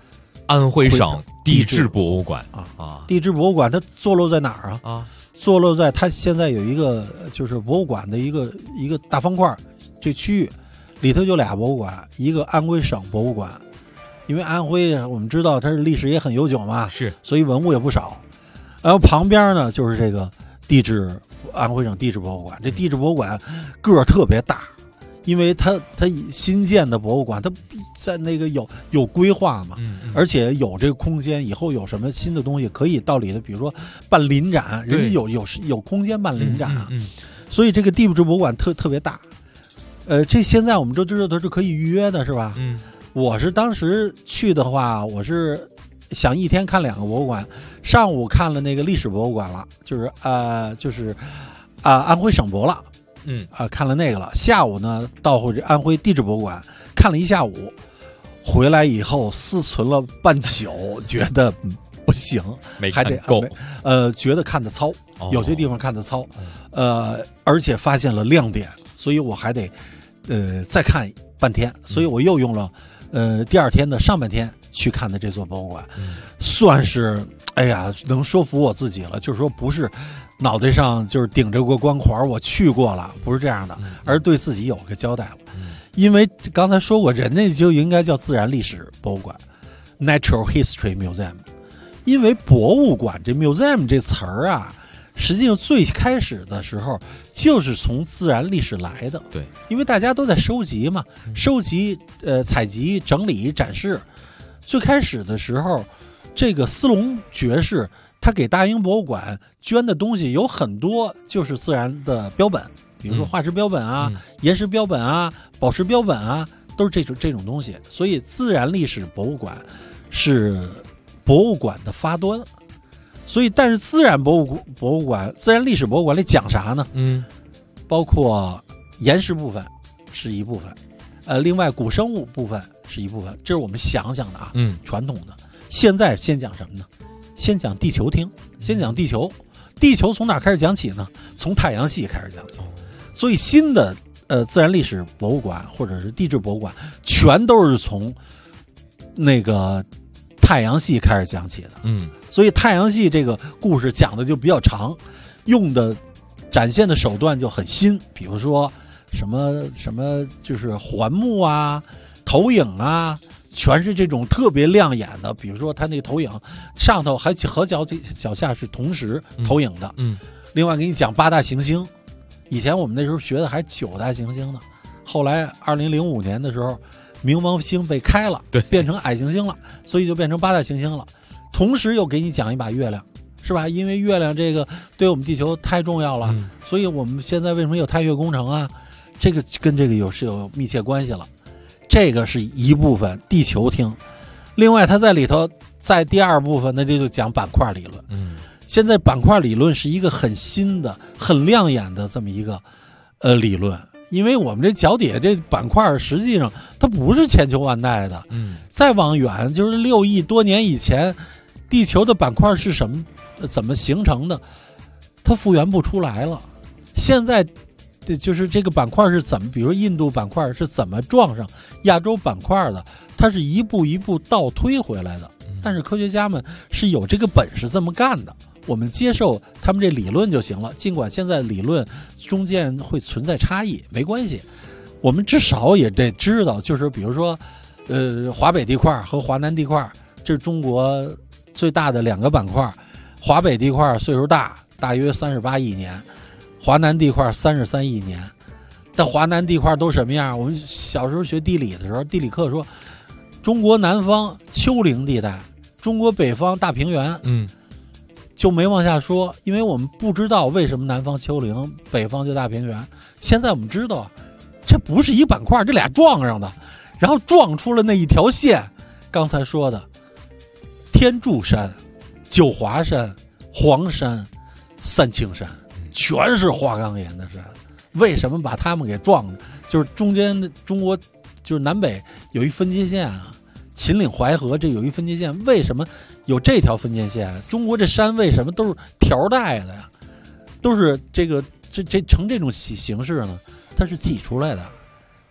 安徽省地质博物馆啊，地质博物馆它坐落在哪儿啊？啊，坐落在它现在有一个就是博物馆的一个大方块，这区域里头有俩博物馆，一个安徽省博物馆，因为安徽我们知道它是历史也很悠久嘛， 是， 所以文物也不少。然后旁边呢就是这个安徽省地质博物馆，这地质博物馆个儿特别大。因为它新建的博物馆，它在那个有规划嘛，而且有这个空间，以后有什么新的东西可以到里头，比如说办临展，人家有空间办临展啊，所以这个地质博物馆特别大。这现在我们都知道它是可以预约的，是吧？我是当时去的话，我是想一天看2个博物馆，上午看了那个历史博物馆了，就是安徽省博了。看了那个了。下午呢，到这安徽地质博物馆看了一下午，回来以后思忖了半宿，觉得不行，还得够。觉得看得糙，有些地方看得糙，而且发现了亮点，所以我还得再看半天，所以我又用了第2天的上半天去看的这座博物馆，算是能说服我自己了，就是说不是脑袋上就是顶着个光环我去过了，不是这样的，而对自己有个交代了。因为刚才说过，人家就应该叫自然历史博物馆 （Natural History Museum）， 因为博物馆这 museum 这词儿啊，实际上最开始的时候就是从自然历史来的。 对， 因为大家都在收集嘛，收集、采集、整理、展示。最开始的时候，这个斯隆爵士他给大英博物馆捐的东西有很多就是自然的标本，比如说化石标本啊、岩石标本啊、宝石标本啊，都是这种东西。所以自然历史博物馆是博物馆的发端。所以但是自然博物馆、自然历史博物馆里讲啥呢？包括岩石部分是一部分，另外古生物部分是一部分，这是我们想的啊，传统的。现在先讲什么呢？先讲地球厅，先讲地球。地球从哪开始讲起呢？从太阳系开始讲起。所以新的自然历史博物馆或者是地质博物馆，全都是从那个太阳系开始讲起的。所以太阳系这个故事讲的就比较长，用的展现的手段就很新，比如说什么就是环幕啊、投影啊。全是这种特别亮眼的，比如说它那个投影上头还和脚下是同时投影的。另外给你讲8大行星，以前我们那时候学的还9大行星呢，后来2005年的时候，冥王星被开了，变成矮行星了，所以就变成8大行星了。同时又给你讲一把月亮，是吧？因为月亮这个对我们地球太重要了，所以我们现在为什么有探月工程啊？这个跟这个有密切关系了。这个是一部分地球厅，另外它在里头在第2部分那就讲板块理论。现在板块理论是一个很新的、很亮眼的这么一个理论，因为我们这脚底下这板块实际上它不是千秋万代的。再往远就是6亿多年以前，地球的板块是怎么形成的，它复原不出来了。现在就是这个板块是怎么，比如印度板块是怎么撞上亚洲板块的，它是一步一步倒推回来的。但是科学家们是有这个本事这么干的，我们接受他们这理论就行了。尽管现在理论中间会存在差异，没关系，我们至少也得知道，就是比如说，华北地块和华南地块，这是中国最大的2个板块。华北地块岁数大约38亿年。华南地块33亿年，但华南地块都什么样？我们小时候学地理的时候，地理课说，中国南方丘陵地带，中国北方大平原，就没往下说，因为我们不知道为什么南方丘陵，北方就大平原。现在我们知道，这不是一板块，这俩撞上的，然后撞出了那一条线。刚才说的，天柱山、九华山、黄山、三清山。全是花岗岩的山，为什么把他们给撞了？就是中间的中国，就是南北有一分界线啊，秦岭淮河这有一分界线，为什么有这条分界线？中国这山为什么都是条带的呀？都是这成这种形式呢？它是挤出来的，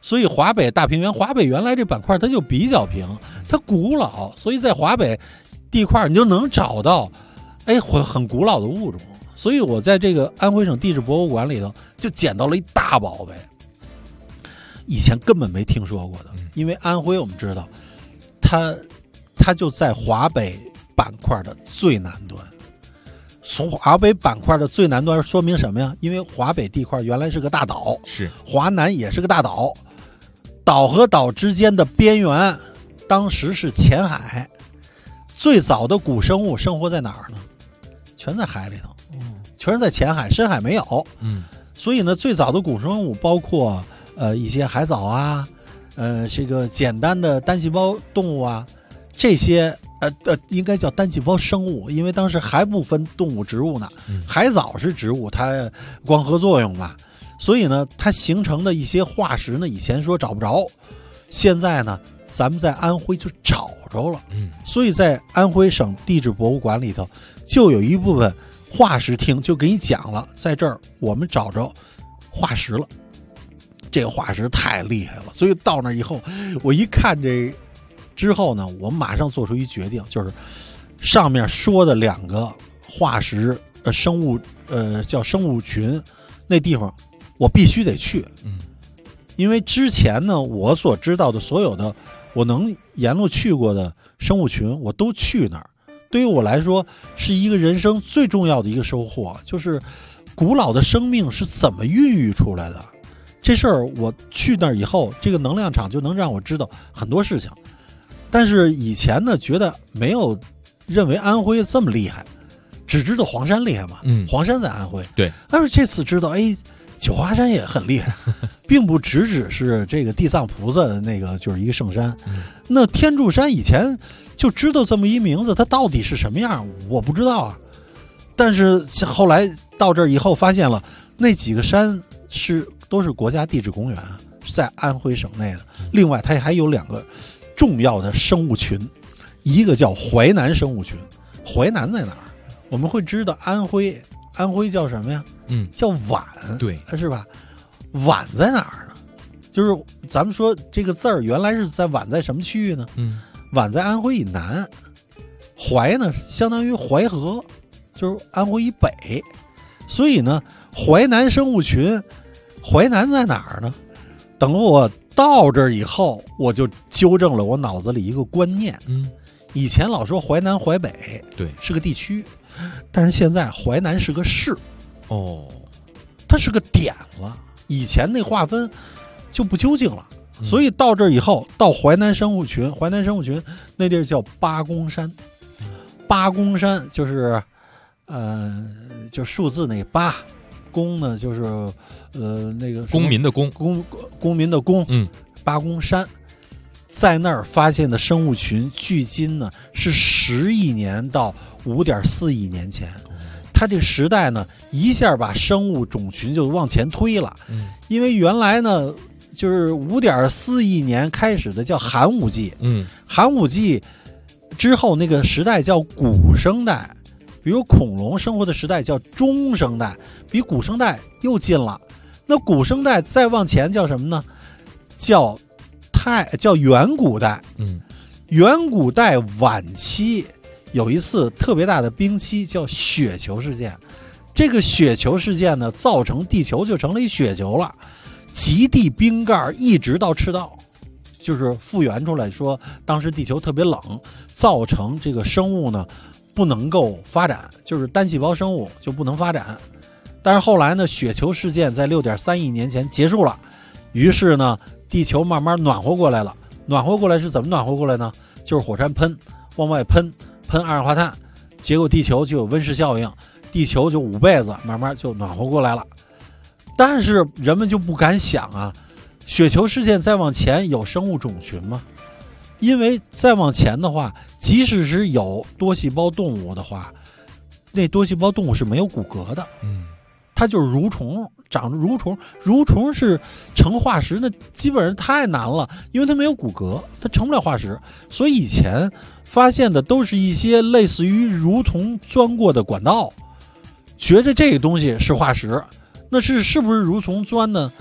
所以华北大平原，华北原来这板块它就比较平，它古老，所以在华北地块你就能找到很古老的物种。所以我在这个安徽省地质博物馆里头就捡到了一大宝贝，以前根本没听说过的。因为安徽我们知道它就在华北板块的最南端。华北板块的最南端说明什么呀？因为华北地块原来是个大岛， 是华南也是个大岛，岛和岛之间的边缘当时是浅海。最早的古生物生活在哪儿呢？全在海里头，全是在浅海，深海没有。所以呢，最早的古生物包括一些海藻啊，这个简单的单细胞动物啊，这些应该叫单细胞生物，因为当时还不分动物植物呢。海藻是植物，它光合作用嘛，所以呢，它形成的一些化石呢，以前说找不着，现在呢，咱们在安徽就找着了。所以在安徽省地质博物馆里头，就有一部分化石厅就给你讲了，在这儿我们找着化石了。这个化石太厉害了，所以到那以后，我一看这之后呢，我马上做出一决定，就是上面说的2个化石生物叫生物群，那地方我必须得去。因为之前呢，我所知道的所有的我能沿路去过的生物群，我都去那儿。对于我来说，是一个人生最重要的一个收获，就是古老的生命是怎么孕育出来的。这事儿我去那儿以后，这个能量场就能让我知道很多事情。但是以前呢，觉得没有认为安徽这么厉害，只知道黄山厉害嘛。黄山在安徽。 对。 但是这次知道，九华山也很厉害，并不只是这个地藏菩萨的那个就是一个圣山。那天柱山以前就知道这么一名字，它到底是什么样我不知道啊。但是后来到这儿以后发现了，那几个山都是国家地质公园，在安徽省内的。另外它还有2个重要的生物群，一个叫淮南生物群。淮南在哪儿？我们会知道安徽叫什么呀？叫皖， 对， 是吧？皖在哪儿呢？就是咱们说这个字儿原来是在皖在什么区域呢？皖在安徽以南，淮呢相当于淮河，就是安徽以北。所以呢，淮南生物群，淮南在哪儿呢？等我到这儿以后，我就纠正了我脑子里一个观念。以前老说淮南淮北， 对， 是个地区，但是现在淮南是个市。它是个点了，以前那划分就不究竟了。所以到这儿以后，到淮南生物群那地儿叫八公山。八公山就是就数字那8，公呢就是那个公民的公， 公民的公。八公山在那儿发现的生物群，距今呢是10亿年到5.4亿年前。它这个时代呢，一下把生物种群就往前推了。因为原来呢，就是5.4亿年开始的叫寒武纪。寒武纪之后那个时代叫古生代，比如恐龙生活的时代叫中生代，比古生代又近了。那古生代再往前叫什么呢？叫远古代。远古代晚期有一次特别大的冰期，叫雪球事件。这个雪球事件呢，造成地球就成了一雪球了，极地冰盖一直到赤道，就是复原出来说，当时地球特别冷，造成这个生物呢不能够发展，就是单细胞生物就不能发展。但是后来呢，雪球事件在6.3亿年前结束了，于是呢，地球慢慢暖和过来了。暖和过来是怎么暖和过来呢？就是火山往外喷二氧化碳，结果地球就有温室效应，地球就捂被子，慢慢就暖和过来了。但是人们就不敢想啊，雪球事件再往前有生物种群吗？因为再往前的话，即使是有多细胞动物的话，那多细胞动物是没有骨骼的。它就是蠕虫，长着蠕虫。蠕虫是成化石，那基本上太难了，因为它没有骨骼，它成不了化石。所以以前发现的都是一些类似于蠕虫钻过的管道，觉着这个东西是化石。那是不是蠕虫钻呢？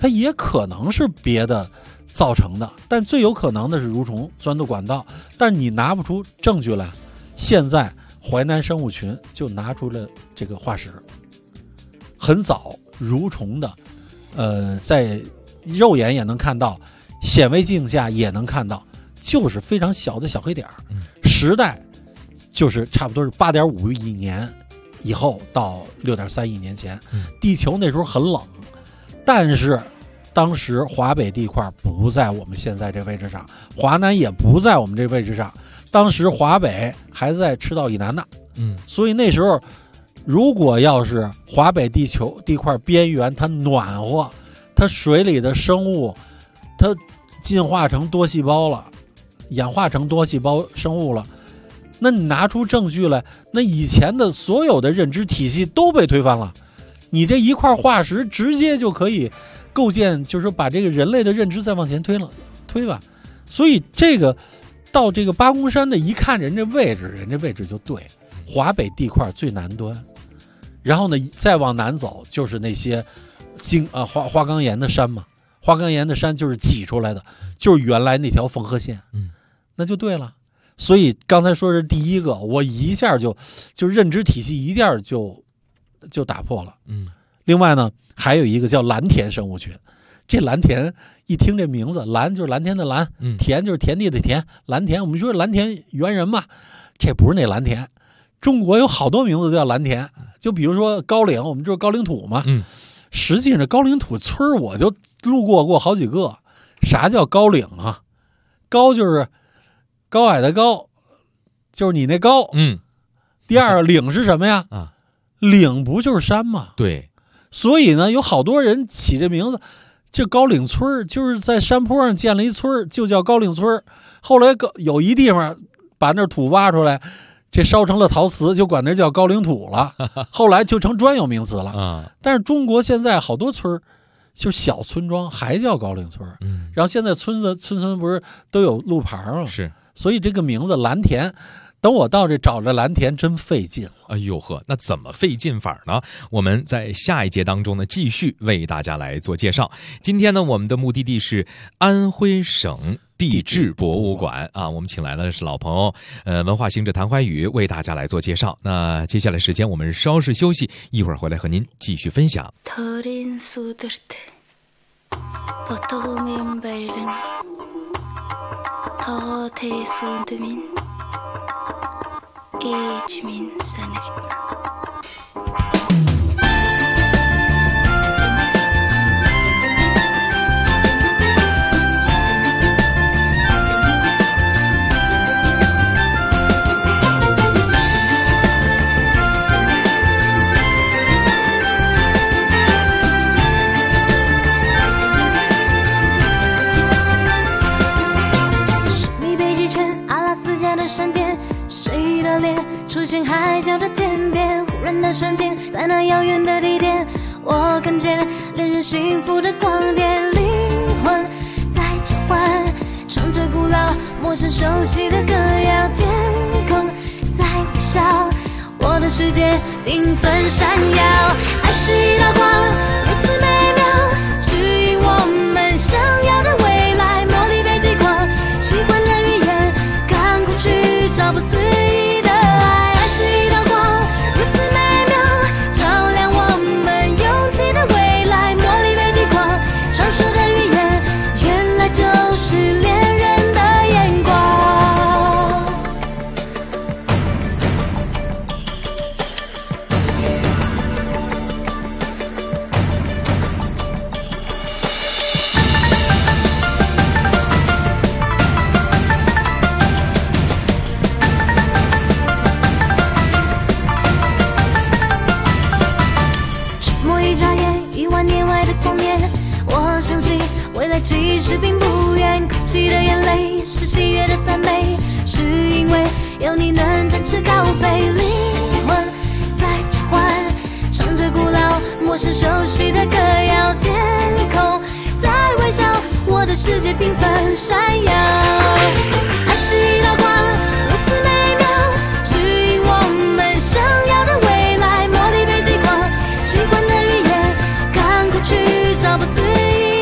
它也可能是别的造成的，但最有可能的是蠕虫钻入管道，但你拿不出证据来。现在淮南生物群就拿出了这个化石，很早蠕虫的，在肉眼也能看到，显微镜下也能看到，就是非常小的小黑点儿。时代就是差不多是8.5亿年以后到6.3亿年前，地球那时候很冷，但是当时华北地块不在我们现在这位置上，华南也不在我们这位置上，当时华北还在赤道以南呢。所以那时候如果要是华北地球地块边缘它暖和，它水里的生物它进化成多细胞了，演化成多细胞生物了，那你拿出证据来，那以前的所有的认知体系都被推翻了，你这一块化石直接就可以构建，就是把这个人类的认知再往前推吧。所以这个到这个八公山的一看人这位置就对，华北地块最南端，然后呢再往南走就是那些花岗岩的山嘛，花岗岩的山就是挤出来的，就是原来那条缝合线，那就对了。所以刚才说是第一个，我一下就认知体系一下就打破了。另外呢还有一个叫蓝田生物群，这蓝田一听这名字，蓝就是蓝天的蓝，田就是田地的田，蓝田我们说蓝田猿人嘛，这不是那蓝田，中国有好多名字叫蓝田，就比如说高岭，我们就是高岭土嘛。实际上这高岭土村我就路过好几个。啥叫高岭啊？高就是高矮的高，就是你那高。第二岭是什么呀？岭不就是山吗？ 对。 所以呢有好多人起这名字，这高岭村就是在山坡上建了一村，就叫高岭村。后来有一地方把那土挖出来，这烧成了陶瓷，就管那叫高岭土了，后来就成专有名词了。但是中国现在好多村就是小村庄还叫高岭村，然后现在村不是都有路牌吗？ 是， 所以这个名字蓝田，等我到这找着蓝田真费劲了。 哎呦呵，那怎么费劲法呢？我们在下一节当中呢继续为大家来做介绍。今天呢我们的目的地是安徽省地质博物馆啊，我们请来的是老朋友文化行者谭怀宇为大家来做介绍。那接下来时间我们稍事休息，一会儿回来和您继续分享。 出现海角的天边，忽然的瞬间，在那遥远的地点，我看见恋人幸福的光点，灵魂在召唤，唱着古老陌生熟悉的歌谣，天空在微笑，我的世界缤纷闪耀，爱是一道光，如此美妙，指引我们想要的未来，茉莉被击垮，喜欢的语言，看过去找不自己的爱，爱是一道光，如此美妙，照亮我们勇气的未来，茉莉被击垮，传说的语言，原来就是恋人的眼光。未来其实并不远，哭泣的眼泪是喜悦的赞美，是因为有你能展翅高飞，灵魂在召唤，唱着古老陌生熟悉的歌谣，天空在微笑，我的世界缤纷闪耀，爱是一道光，如此美妙，指引我们想要的未来，茉莉被击垮，喜欢的语言，看过去找不自己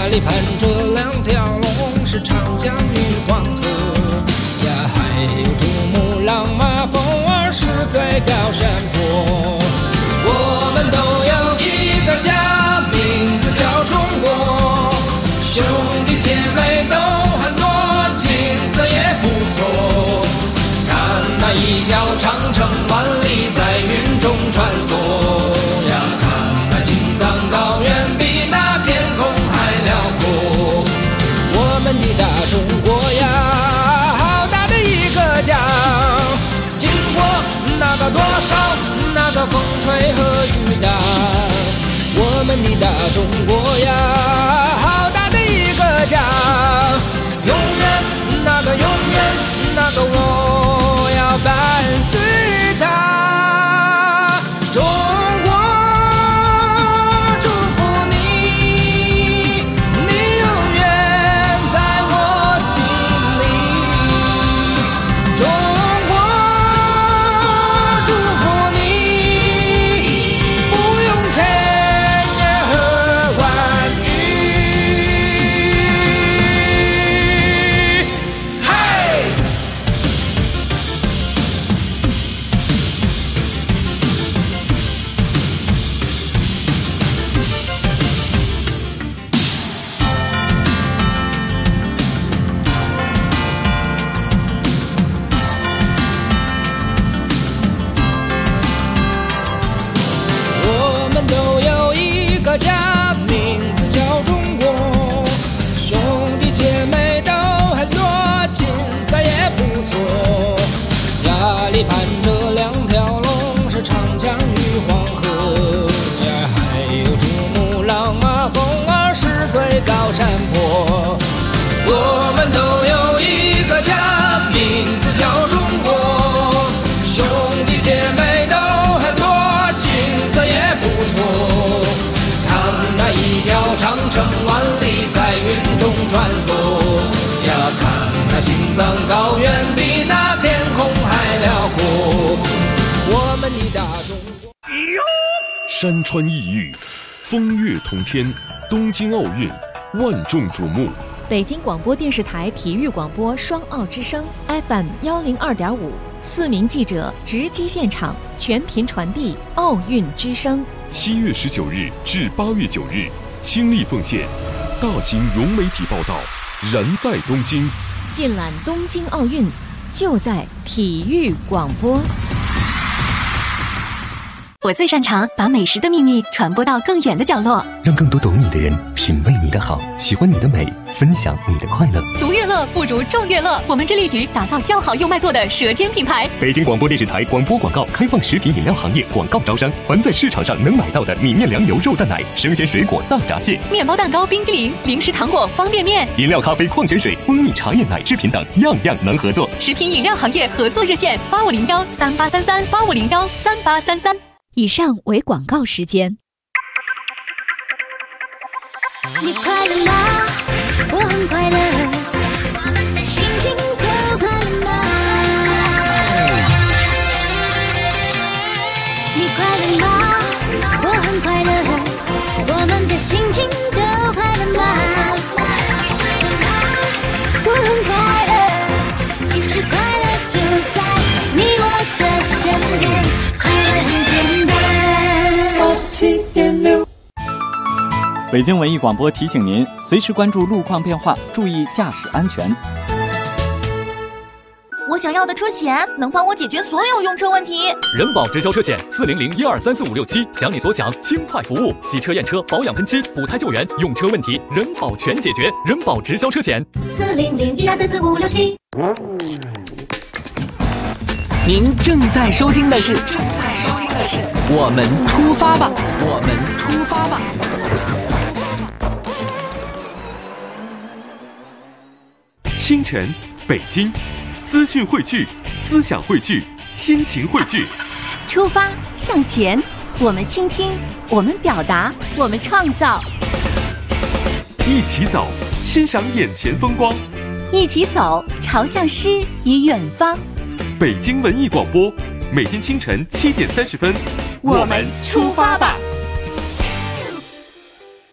里盘着2条龙，是长江与黄河呀，还有珠穆朗玛峰儿是最高山坡。我们都有一个家，名字叫中国，兄弟姐妹都很多，景色也不错。看那一条长城万里在云中穿梭呀，看那青藏高原比那天空还辽阔。我们的大中国呀，好大的一个家，经过那个多少那个风吹和雨打。我们的大中国呀，好大的一个家，永远那个永远那个我要伴随它。中国祝福你，你永远在我心里。中国祝福你，不用千言和万语。嘿！我们都有一个家，名字叫中国，兄弟姐妹都很多，景色也不错。家里盘着2条龙，是长江与黄河呀，还有珠穆朗玛峰儿是最高山坡。我们都有一个家，名字叫中国，兄弟姐妹都很多，景色也不错。看那一条长城万里在云中穿梭呀，看那青藏高原比那天空还辽阔。我们的大中国。 山川异域，风月同天，东京奥运万众瞩目。 北京广播电视台体育广播双奥之声 FM 102.5，4名记者直击现场，全频传递奥运之声。 7月19日至8月9日，倾力奉献，大型融媒体报道，燃在东京。 尽览东京奥运，就在体育广播。 我最擅长把美食的秘密传播到更远的角落， 让更多懂你的人品味你的好，喜欢你的美，分享你的快乐。 独乐乐不如众乐乐，我们致力于打造较好又卖座的舌尖品牌。 北京广播电视台广播广告开放食品饮料行业广告招商，凡在市场上能买到的米面粮油肉蛋奶、生鲜水果大闸蟹、 面包蛋糕、冰激凌、零食糖果、方便面、 饮料咖啡、矿泉水、蜂蜜茶叶奶制品等，样样能合作。 食品饮料行业合作热线8501383385013833。 以上为广告时间。 你快乐吗？我很快乐，心情都快乐吗？你快乐吗？我很快乐，我们的心情都快乐吗？我很快乐，其实快乐就在你我的身边，快乐很简单。7.6 北京文艺广播提醒您，随时关注路况变化，注意驾驶安全。 我想要的车险能帮我解决所有用车问题。 人保直销车险40012345677，想你所想，轻快服务，洗车验车、保养喷漆、补胎救援，用车问题人保全解决。人保直销车险 40012345677。 您正在收听的是我们出发吧，我们出发吧。 清晨，北京，资讯汇聚，思想汇聚，心情汇聚。 出发向前，我们倾听，我们表达，我们创造。 一起走，欣赏眼前风光。 一起走，朝向诗与远方。 北京文艺广播，每天清晨7点30分， 我们出发吧。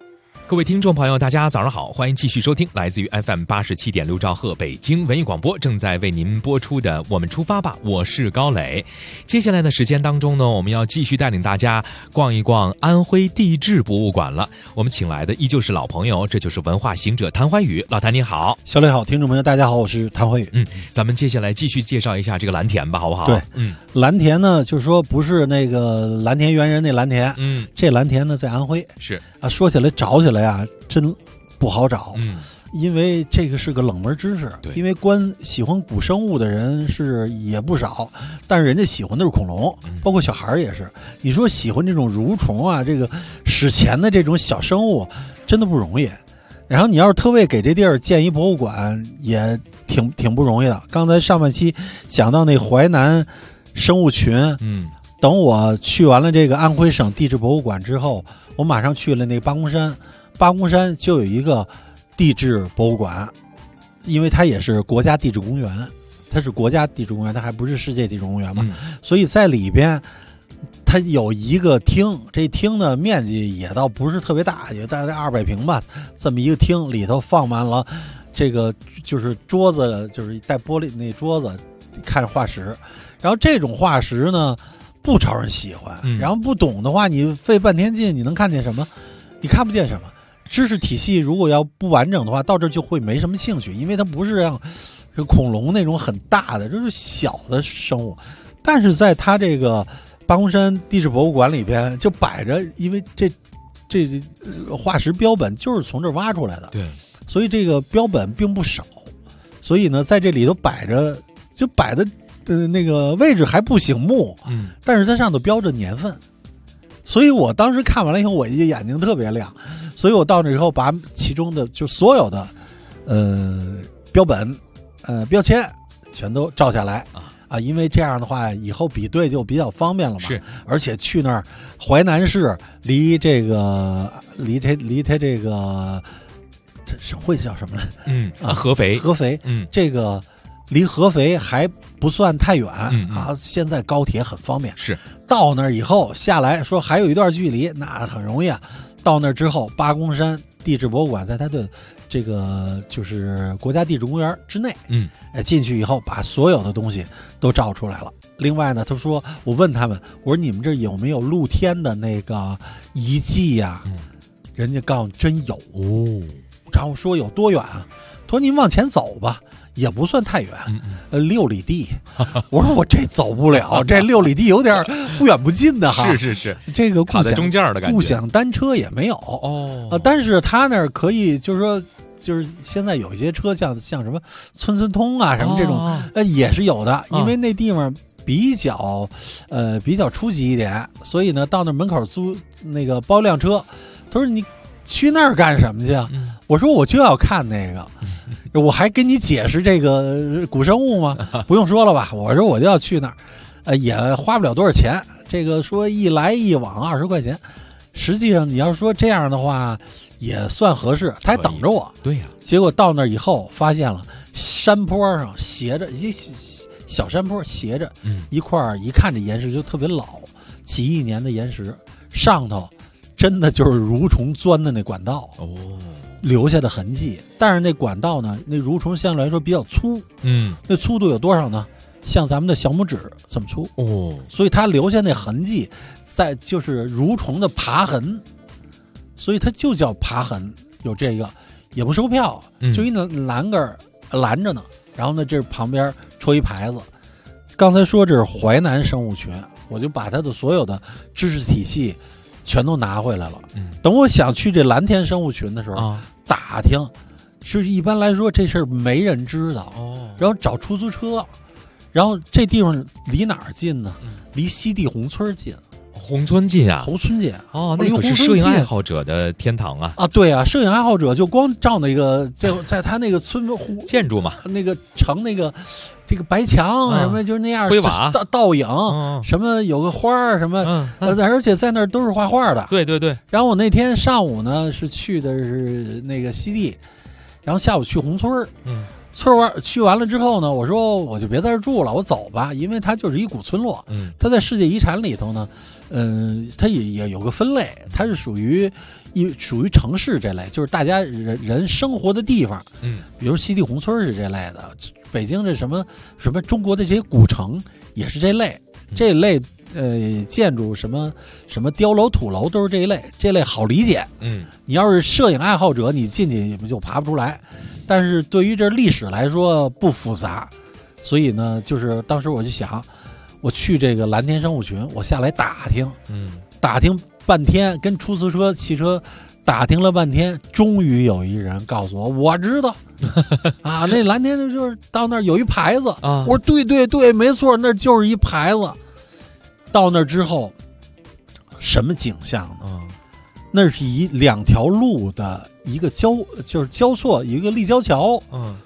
各位听众朋友，大家早上好，欢迎继续收听来自于 FM 87.6兆赫北京文艺广播正在为您播出的《我们出发吧》，我是高磊。接下来的时间当中呢，我们要继续带领大家逛一逛安徽地质博物馆了。我们请来的依旧是老朋友，这就是文化行者谭怀宇。老谭你好。 小磊好，听众朋友大家好，我是谭怀宇。 咱们接下来继续介绍一下这个蓝田吧，好不好？ 对，蓝田呢，就是说不是那个蓝田猿人那蓝田，这蓝田呢在安徽。 是啊，说起来找起来啊，真不好找，因为这个是个冷门知识。因为喜欢古生物的人是也不少，但是人家喜欢的是恐龙，包括小孩也是。你说喜欢这种蠕虫啊，这个史前的这种小生物，真的不容易。然后你要是特为给这地儿建一博物馆，也挺不容易的。刚才上半期讲到那淮南生物群，等我去完了这个安徽省地质博物馆之后，我马上去了那个八公山。八公山就有一个地质博物馆，因为它也是国家地质公园，它是国家地质公园，它还不是世界地质公园嘛，所以在里边它有一个厅，这厅的面积也倒不是特别大，也大概200平吧，这么一个厅里头放满了这个就是桌子，就是带玻璃那桌子看化石，然后这种化石呢不招人喜欢，然后不懂的话你费半天劲，你能看见什么？你看不见什么。知识体系如果要不完整的话，到这就会没什么兴趣，因为它不是像恐龙那种很大的，就是小的生物。但是在它这个八公山地质博物馆里边就摆着，因为这化石标本就是从这儿挖出来的， 对， 所以这个标本并不少。所以呢，在这里头摆着，就摆的那个位置还不醒目，但是它上头标着年份。所以我当时看完了以后，我眼睛特别亮，所以我到那以后把其中的就所有的标本标签全都照下来啊，因为这样的话以后比对就比较方便了嘛。 是， 而且去那儿淮南市离它这个这省会叫什么来？合肥，这个离合肥还不算太远啊，现在高铁很方便。 是， 到那儿以后下来说还有一段距离，那很容易啊。到那儿之后，八公山地质博物馆在它的这个就是国家地质公园之内，进去以后把所有的东西都照出来了。另外呢，他说我问他们，我说你们这有没有露天的那个遗迹呀？人家告诉真有哦。然后说有多远啊？他说您往前走吧。也不算太远，6里地。我说我这走不了，这6里地有点不远不近的哈。 是， 这个卡在中间的感觉。 共享单车也没有但是他那儿可以，就是说，就是现在有一些车像什么村通啊什么这种，也是有的，因为那地方比较初级一点，所以呢，到那门口租那个包辆车。他说你去那儿干什么去啊？我说我就要看那个。我还跟你解释这个古生物吗？不用说了吧。我说我就要去那儿，也花不了多少钱。这个说一来一往20块钱，实际上你要说这样的话也算合适。他还等着我。 对呀。 结果到那儿以后发现了山坡上斜着一小山坡斜着一块，一看这岩石就特别老，几亿年的岩石，上头真的就是蠕虫钻的那管道留下的痕迹。但是那管道呢，那蠕虫相对来说比较粗，那粗度有多少呢？像咱们的小拇指这么粗所以它留下那痕迹在就是蠕虫的爬痕，所以它就叫爬痕。有这个也不收票，就一栏杆拦着呢，然后呢这旁边戳一牌子。刚才说这是淮南生物群，我就把它的所有的知识体系全都拿回来了。等我想去这蓝田生物群的时候，打听是一般来说这事儿没人知道然后找出租车，然后这地方离哪儿近呢？离西递宏村近。 宏村近啊？ 宏村近那可是摄影爱好者的天堂啊！ 对啊，摄影爱好者就光照那个在他那个村建筑嘛， 那个城那个这个白墙什么就是那样灰瓦倒影什么有个花什么而且在那儿都是画画的。 对。 然后我那天上午呢是去的是那个西递，然后下午去宏村村玩去完了之后呢，我说我就别在这住了，我走吧，因为它就是一古村落。它在世界遗产里头呢， 它也有个分类，它是属于城市这类，就是大家人生活的地方。比如西递宏村是这类的，北京这什么中国的这些古城也是这类，这类建筑什么碉楼土楼都是这一类，这类好理解。你要是摄影爱好者，你进去就爬不出来。但是对于这历史来说不复杂，所以呢，就是当时我就想，我去这个蓝田生物群，我下来打听，打听半天，跟出租车、汽车打听了半天，终于有一人告诉我知道啊，那蓝田就是到那儿有一牌子啊。我说对，没错，那就是一牌子。到那儿之后，什么景象呢？那是以2条路的一个交错，一个立交桥，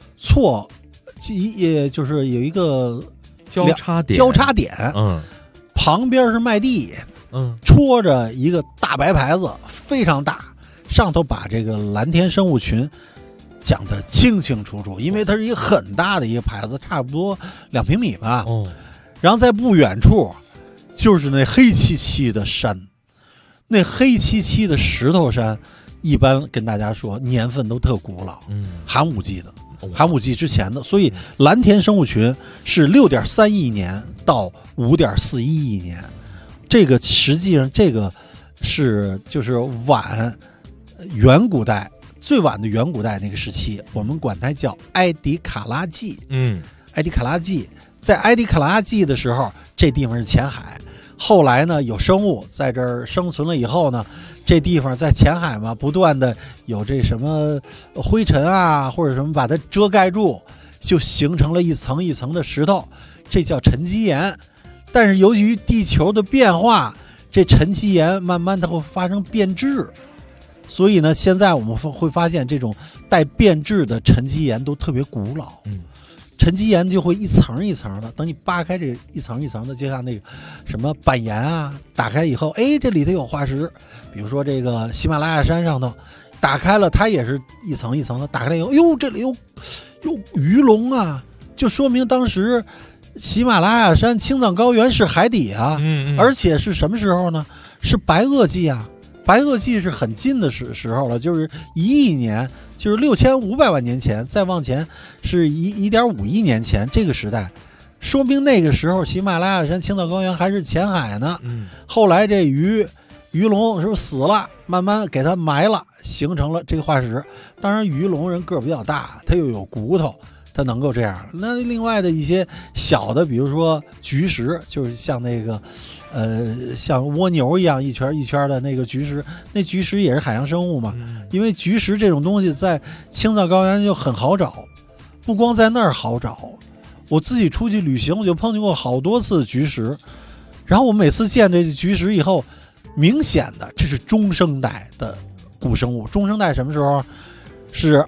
就是有一个交叉点， 旁边是麦地，戳着一个大白牌子，非常大，上头把这个蓝田生物群讲得清清楚楚，因为它是一个很大的一个牌子，差不多2平米吧。然后在不远处就是那黑漆漆的山。那黑漆漆的石头山，一般跟大家说年份都特古老，寒武纪的，寒武纪之前的，所以蓝田生物群是6.3亿年到5.41亿年，这个实际上这个就是远古代最晚的远古代那个时期，我们管它叫埃迪卡拉纪。埃迪卡拉纪，在埃迪卡拉纪的时候，这地方是浅海。后来呢，有生物在这儿生存了以后呢，这地方在浅海嘛，不断的有这什么灰尘啊或者什么把它遮盖住，就形成了一层一层的石头，这叫沉积岩。但是由于地球的变化，这沉积岩慢慢它会发生变质，所以呢，现在我们会发现这种带变质的沉积岩都特别古老。沉积岩就会一层一层的，等你扒开这一层一层的，就像那个什么板岩啊，打开以后，这里头有化石，比如说这个喜马拉雅山上头，打开了它也是一层一层的，打开了以后，这里有鱼龙啊，就说明当时喜马拉雅山青藏高原是海底啊，而且是什么时候呢？是白垩纪啊。白垩纪是很近的时候了，就是1亿年，就是6500万年前，再往前是1.5亿年前，这个时代，说明那个时候喜马拉雅山青藏高原还是浅海呢。后来这鱼龙是不是死了，慢慢给它埋了，形成了这个化石。当然鱼龙人个儿比较大，它又有骨头，它能够这样。那另外的一些小的，比如说菊石，就是像那个像蜗牛一样一圈一圈的那个菊石，那菊石也是海洋生物嘛。因为菊石这种东西在青藏高原就很好找，不光在那儿好找，我自己出去旅行我就碰见过好多次菊石。然后我每次见这菊石以后，明显的这是中生代的古生物。中生代什么时候？是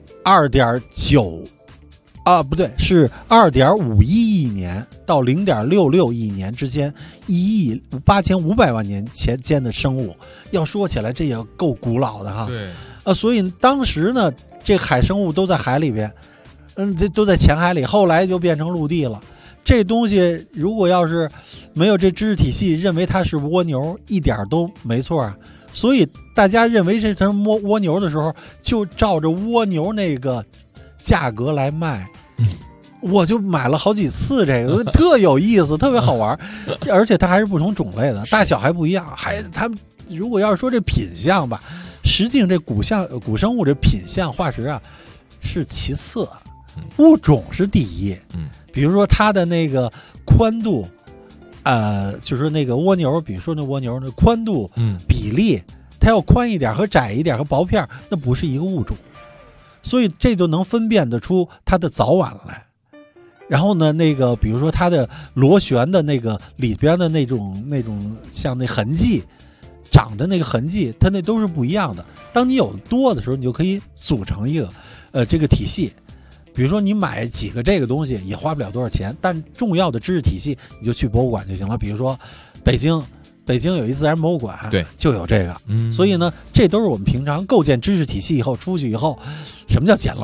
2.9不对，是2.51亿年到0.66亿年之间，1亿8500万年前间的生物。要说起来，这也够古老的哈。对。所以当时呢，这海生物都在海里边，这都在浅海里，后来就变成陆地了。这东西如果要是没有这知识体系，认为它是蜗牛，一点都没错啊。所以大家认为这成蜗牛的时候，就照着蜗牛那个价格来卖。我就买了好几次，这个特有意思，特别好玩，而且它还是不同种类的，大小还不一样。它如果要是说这品相吧，实际上这古生物这品相化石啊是其次，物种是第一。比如说它的那个宽度，就是那个蜗牛，比如说那蜗牛那宽度比例，它要宽一点和窄一点和薄片，那不是一个物种。所以这就能分辨得出它的早晚来。然后呢，那个比如说它的螺旋的那个里边的那种像那痕迹长的那个痕迹，它那都是不一样的。当你有多的时候，你就可以组成一个这个体系。比如说你买几个这个东西也花不了多少钱，但重要的知识体系你就去博物馆就行了。比如说北京有一自然博物馆，对，就有这个。所以呢，这都是我们平常构建知识体系以后出去以后，什么叫捡漏？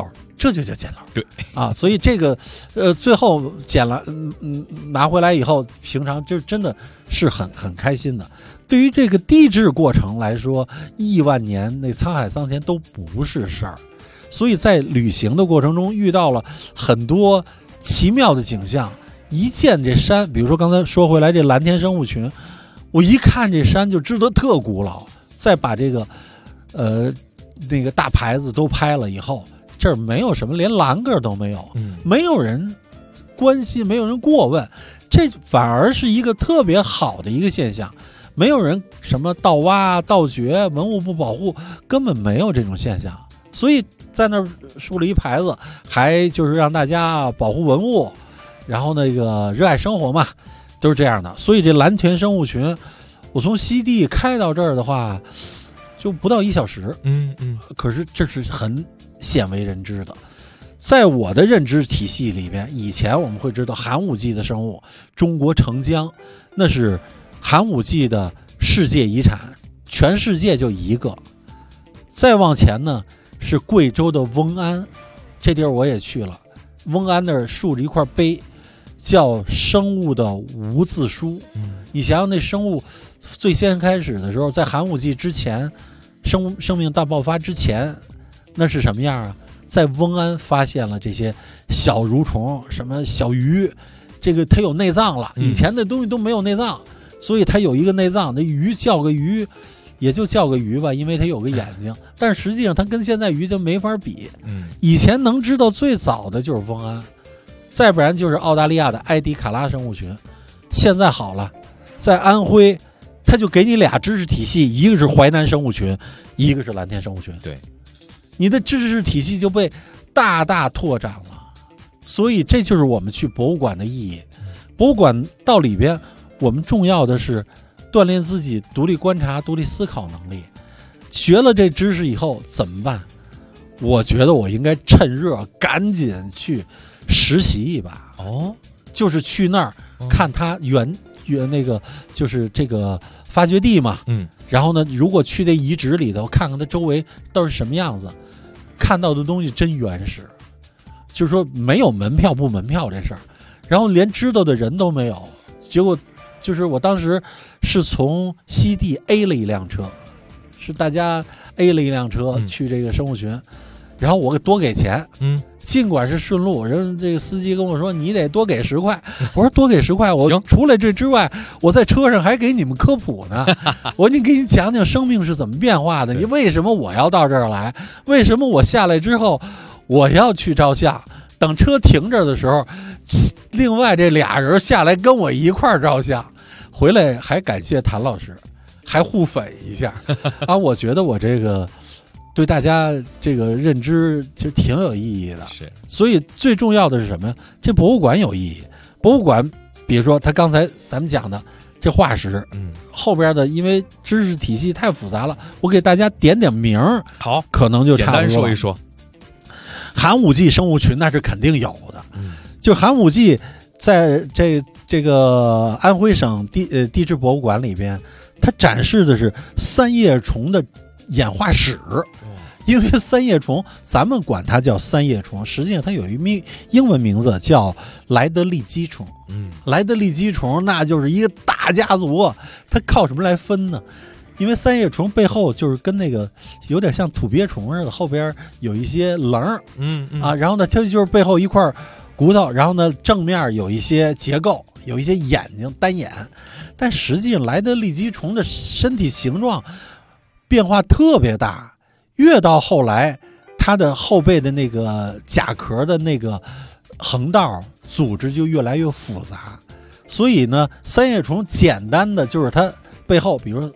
这就叫捡漏。 对啊，所以这个最后捡了，拿回来以后，平常就真的是很开心的。对于这个地质过程来说，亿万年那沧海桑田都不是事儿，所以在旅行的过程中遇到了很多奇妙的景象。一见这山，比如说刚才说回来这蓝天生物群，我一看这山就知道特古老。再把这个那个大牌子都拍了以后，这儿没有什么，连栏杆都没有，没有人关心，没有人过问，这反而是一个特别好的一个现象。没有人什么盗挖盗掘，文物不保护，根本没有这种现象。所以在那儿竖了一牌子，还就是让大家保护文物，然后那个热爱生活嘛，都是这样的。所以这蓝田生物群，我从西递开到这儿的话，就不到1小时。可是这是很鲜为人知的。在我的认知体系里边，以前我们会知道寒武纪的生物，中国澄江，那是寒武纪的世界遗产，全世界就一个。再往前呢，是贵州的翁安，这地儿我也去了。翁安那儿竖着一块碑，叫生物的无字书。你想想那生物最先开始的时候，在寒武纪之前，生命大爆发之前，那是什么样啊？在翁安发现了这些小蠕虫，什么小鱼，这个它有内脏了，以前的东西都没有内脏，所以它有一个内脏。那鱼叫个鱼，也就叫个鱼吧，因为它有个眼睛，但实际上它跟现在鱼就没法比。以前能知道最早的就是翁安，再不然就是澳大利亚的埃迪卡拉生物群。现在好了，在安徽，它就给你俩知识体系，一个是淮南生物群，一个是蓝天生物群。 对， 你的知识体系就被大大拓展了。所以这就是我们去博物馆的意义。博物馆到里边，我们重要的是锻炼自己独立观察、独立思考能力。学了这知识以后怎么办？我觉得我应该趁热赶紧去实习一把。就是去那儿看它原那个就是这个发掘地嘛。然后呢，如果去这遗址里头看看它周围都是什么样子，看到的东西真原始。就是说没有门票不门票这事儿，然后连知道的人都没有。结果就是我当时是从西递 A 了一辆车，是大家 A 了一辆车去这个生物群，然后我多给钱。尽管是顺路，人这个司机跟我说你得多给10块，我说多给10块，我除了这之外，我在车上还给你们科普呢。我说你给你讲讲生命是怎么变化的，你为什么我要到这儿来，为什么我下来之后我要去照相，等车停这儿的时候，另外这俩人下来跟我一块儿照相，回来还感谢谭老师，还互粉一下啊！我觉得我这个对大家这个认知其实挺有意义的。 是， 所以最重要的是什么呀？这博物馆有意义。博物馆，比如说他刚才咱们讲的这化石，后边的因为知识体系太复杂了，我给大家点点名儿， 好， 可能就差不多了。 简单说一说。 寒武纪生物群那是肯定有的。就寒武纪在这个安徽省地质博物馆里边，它展示的是三叶虫的演化史。因为三叶虫咱们管它叫三叶虫，实际上它有一英文名字叫莱德利基虫。莱德利基虫那就是一个大家族，它靠什么来分呢？因为三叶虫背后就是跟那个有点像土鳖虫似的，后边有一些棱然后呢它就是背后一块骨头，然后呢正面有一些结构，有一些眼睛单眼。但实际上莱德利基虫的身体形状变化特别大，越到后来它的后背的那个甲壳的那个横道组织就越来越复杂。所以呢三叶虫简单的就是它背后比如说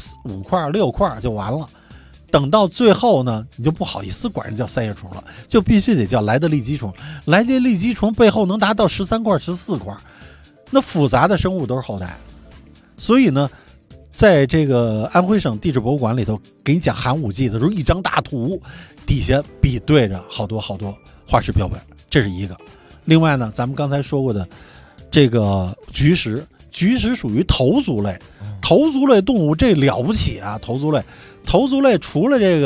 5块6块就完了，等到最后呢你就不好意思管人叫三叶虫了，就必须得叫莱德利基虫。莱德利基虫背后能达到13块14块，那复杂的生物都是后代。所以呢在这个安徽省地质博物馆里头给你讲寒武纪的时候，一张大图底下比对着好多化石标本，这是一个。另外呢咱们刚才说过的这个菊石属于头足类。头足类动物这了不起啊！头足类除了这个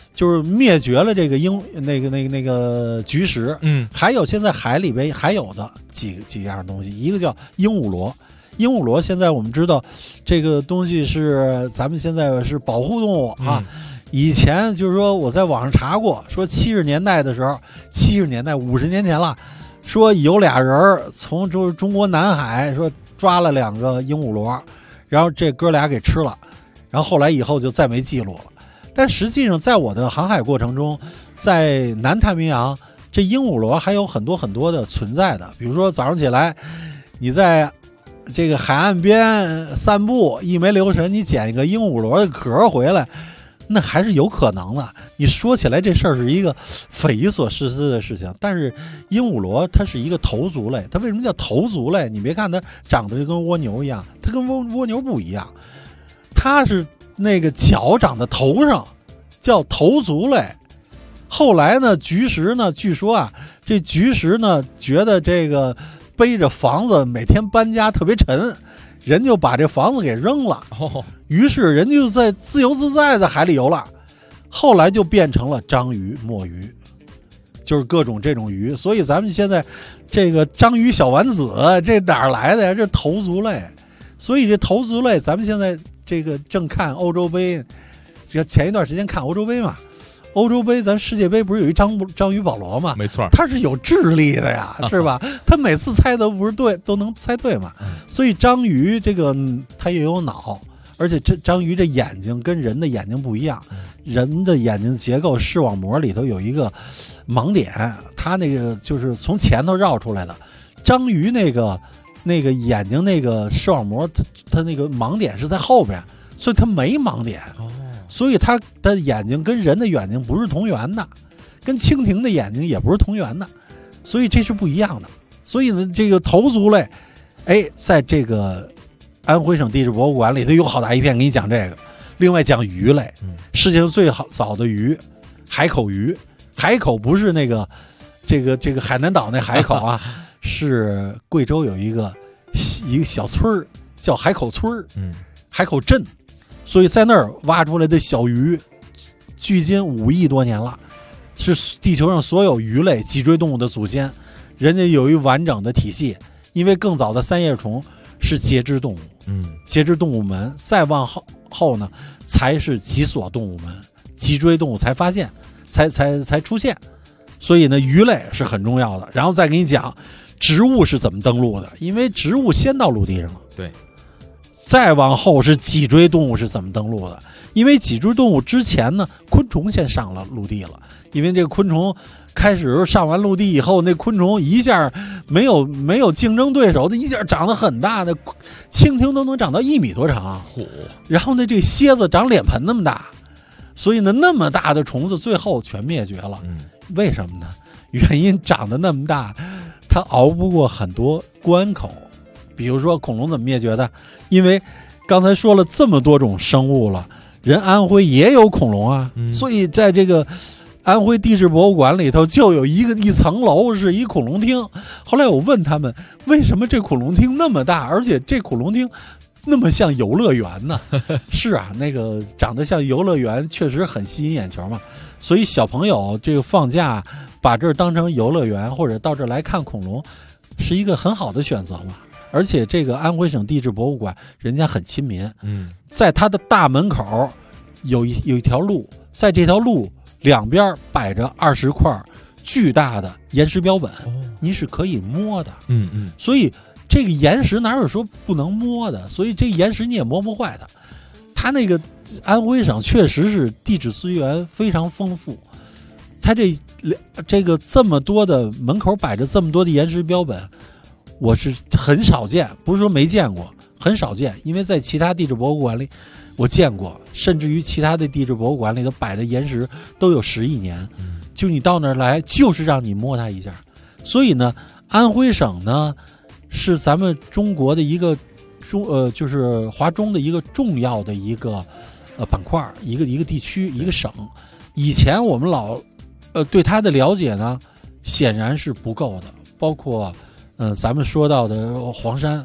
就是灭绝了这个那个菊石。还有现在海里边还有的几样东西，一个叫鹦鹉螺。鹦鹉螺现在我们知道，这个东西是咱们现在是保护动物啊。以前就是说我在网上查过，说70年代的时候，70年代50年前了，说有俩人从中国南海说抓了2个鹦鹉螺，然后这哥俩给吃了，然后后来以后就再没记录了。但实际上在我的航海过程中，在南太平洋这鹦鹉螺还有很多很多的存在的。比如说早上起来你在这个海岸边散步，一没留神你捡一个鹦鹉螺的壳回来，那还是有可能的。你说起来这事儿是一个匪夷所思的事情，但是鹦鹉螺它是一个头足类。它为什么叫头足类？你别看它长得就跟蜗牛一样，它跟蜗牛不一样，它是那个脚长在头上，叫头足类。后来呢，菊石呢，据说啊，这菊石呢觉得这个背着房子每天搬家特别沉，人就把这房子给扔了。于是人就在自由自在的海里游了。后来就变成了章鱼、墨鱼，就是各种这种鱼。所以咱们现在这个章鱼小丸子这哪儿来的呀？这头足类。所以这头足类咱们现在这个正看欧洲杯，前一段时间看欧洲杯嘛，欧洲杯咱世界杯不是有一章鱼保罗嘛？ 没错， 他是有智力的呀，是吧？他每次猜都不是对，都能猜对嘛。所以章鱼这个它也有脑，而且这章鱼这眼睛跟人的眼睛不一样，人的眼睛结构视网膜里头有一个盲点，它那个就是从前头绕出来的。章鱼那个眼睛那个视网膜，它那个盲点是在后边，所以它没盲点。所以它的眼睛跟人的眼睛不是同源的，跟蜻蜓的眼睛也不是同源的，所以这是不一样的。所以呢，这个头足类，在这个安徽省地质博物馆里头有好大一片给你讲这个。另外讲鱼类，世界上最早的鱼，海口鱼。海口不是那个这个海南岛那海口啊，是贵州有一个小村儿叫海口村，海口镇。所以在那儿挖出来的小鱼，距今5亿多年了，是地球上所有鱼类脊椎动物的祖先。人家有一完整的体系，因为更早的三叶虫是节肢动物，节肢动物门，再往后呢才是脊索动物门，脊椎动物才发现，才出现。所以呢，鱼类是很重要的。然后再给你讲植物是怎么登陆的，因为植物先到陆地上了。 对。 再往后是脊椎动物是怎么登陆的？因为脊椎动物之前呢，昆虫先上了陆地了。因为这个昆虫开始上完陆地以后，那昆虫一下没有竞争对手，它一下长得很大，那蜻蜓都能长到1米多长。然后呢，这蝎子长脸盆那么大，所以呢，那么大的虫子最后全灭绝了。为什么呢？原因长得那么大，它熬不过很多关口。比如说恐龙怎么灭绝的？因为刚才说了这么多种生物了，人安徽也有恐龙啊，所以在这个安徽地质博物馆里头就有一层楼是一恐龙厅。后来我问他们，为什么这恐龙厅那么大，而且这恐龙厅那么像游乐园呢？是啊，那个长得像游乐园确实很吸引眼球嘛。所以小朋友这个放假把这儿当成游乐园，或者到这儿来看恐龙，是一个很好的选择嘛。而且这个安徽省地质博物馆人家很亲民，在它的大门口有一条路，在这条路两边摆着20块巨大的岩石标本，你是可以摸的。所以这个岩石哪有说不能摸的？所以这岩石你也摸不坏它。它那个安徽省确实是地质资源非常丰富，它这个这么多的门口摆着这么多的岩石标本，我是很少见，不是说没见过，很少见。因为在其他地质博物馆里我见过，甚至于其他的地质博物馆里头摆的岩石都有10亿年，就你到那儿来就是让你摸它一下。所以呢，安徽省呢是咱们中国的一个就是华中的一个重要的一个板块，一个地区，一个省。以前我们对它的了解呢显然是不够的，包括咱们说到的黄山，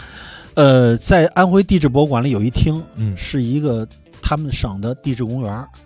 在安徽地质博物馆里有一厅，是一个他们省的地质公园，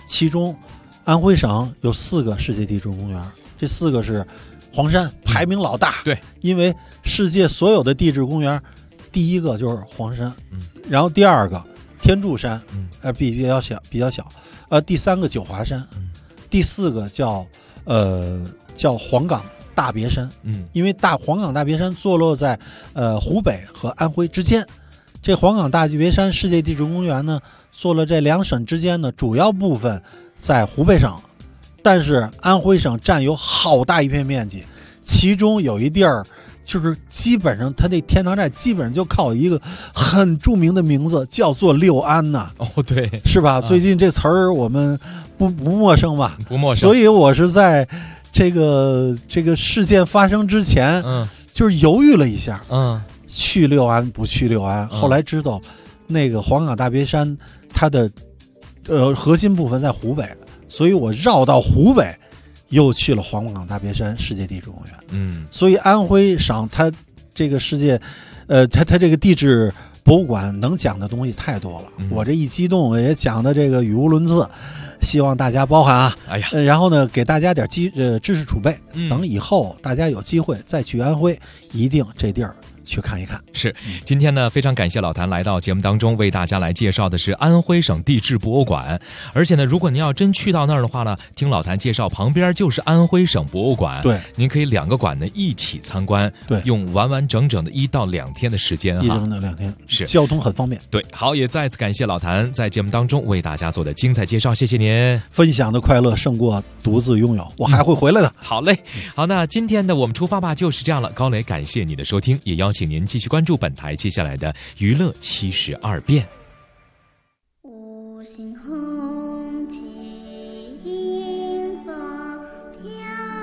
其中安徽省有4个世界地质公园，这4个是黄山，排名老大。 对， 因为世界所有的地质公园，第一个就是黄山，然后第2个天柱山，比较小，第3个九华山，第4个叫黄岗大别山，因为黄岗大别山坐落在湖北和安徽之间。这黄岗大别山世界地质公园呢，坐落这2省之间呢，主要部分在湖北省，但是安徽省占有好大一片面积，其中有一地儿就是基本上它那天堂寨基本上就靠一个很著名的名字，叫做六安呐。 哦，对， 是吧？最近这词儿我们不陌生吧？ 不陌生。 所以我是在这个事件发生之前，就是犹豫了一下，去六安不去六安。后来知道，那个黄岗大别山它的核心部分在湖北，所以我绕到湖北，又去了黄岗大别山世界地质公园。所以安徽省它这个世界，它这个地质博物馆能讲的东西太多了。我这一激动也讲的这个语无伦次，希望大家包涵啊。 哎呀， 然后呢，给大家点知识储备，等以后大家有机会再去安徽，一定这地儿去看一看。 是，今天呢，非常感谢老谭来到节目当中，为大家来介绍的是安徽省地质博物馆。而且呢，如果您要真去到那儿的话呢，听老谭介绍，旁边就是安徽省博物馆。 对， 您可以2个馆呢一起参观。 对， 用完整的1到2天的时间哈。 1到2天， 是， 交通很方便。 对，好，也再次感谢老谭在节目当中为大家做的精彩介绍，谢谢您。 分享的快乐胜过独自拥有，我还会回来的。 好嘞，好，那今天的我们出发吧就是这样了。高磊感谢你的收听，也邀请您继续关注本台接下来的娱乐72变。 五星红旗迎风飘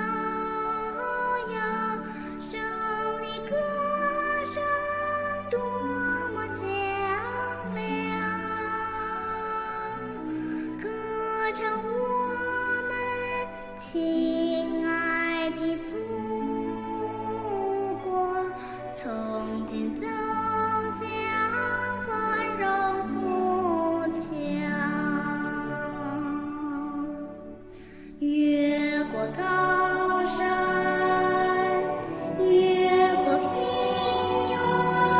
扬，胜利歌声多么响亮，歌唱我们亲爱的祖国，从今走向繁荣富强，越过高山，越过平原，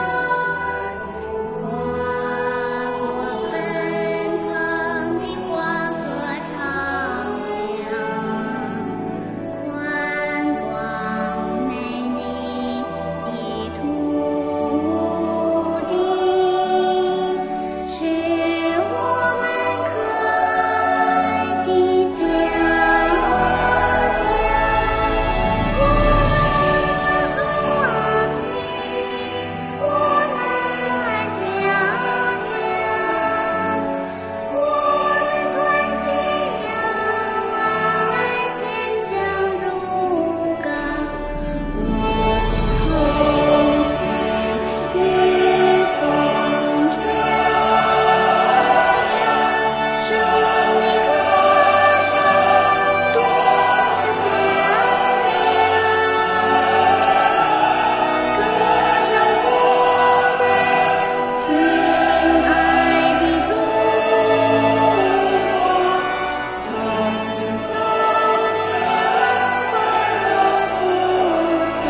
跨过奔腾的黄河长江，观光美丽的土地，是我们可爱的家乡。我们和平，我们家乡，我们团结友爱，坚强如钢。五星红旗迎风飘扬，胜利歌声多么响亮，歌唱我们亲爱的祖国，从今走向繁荣富强，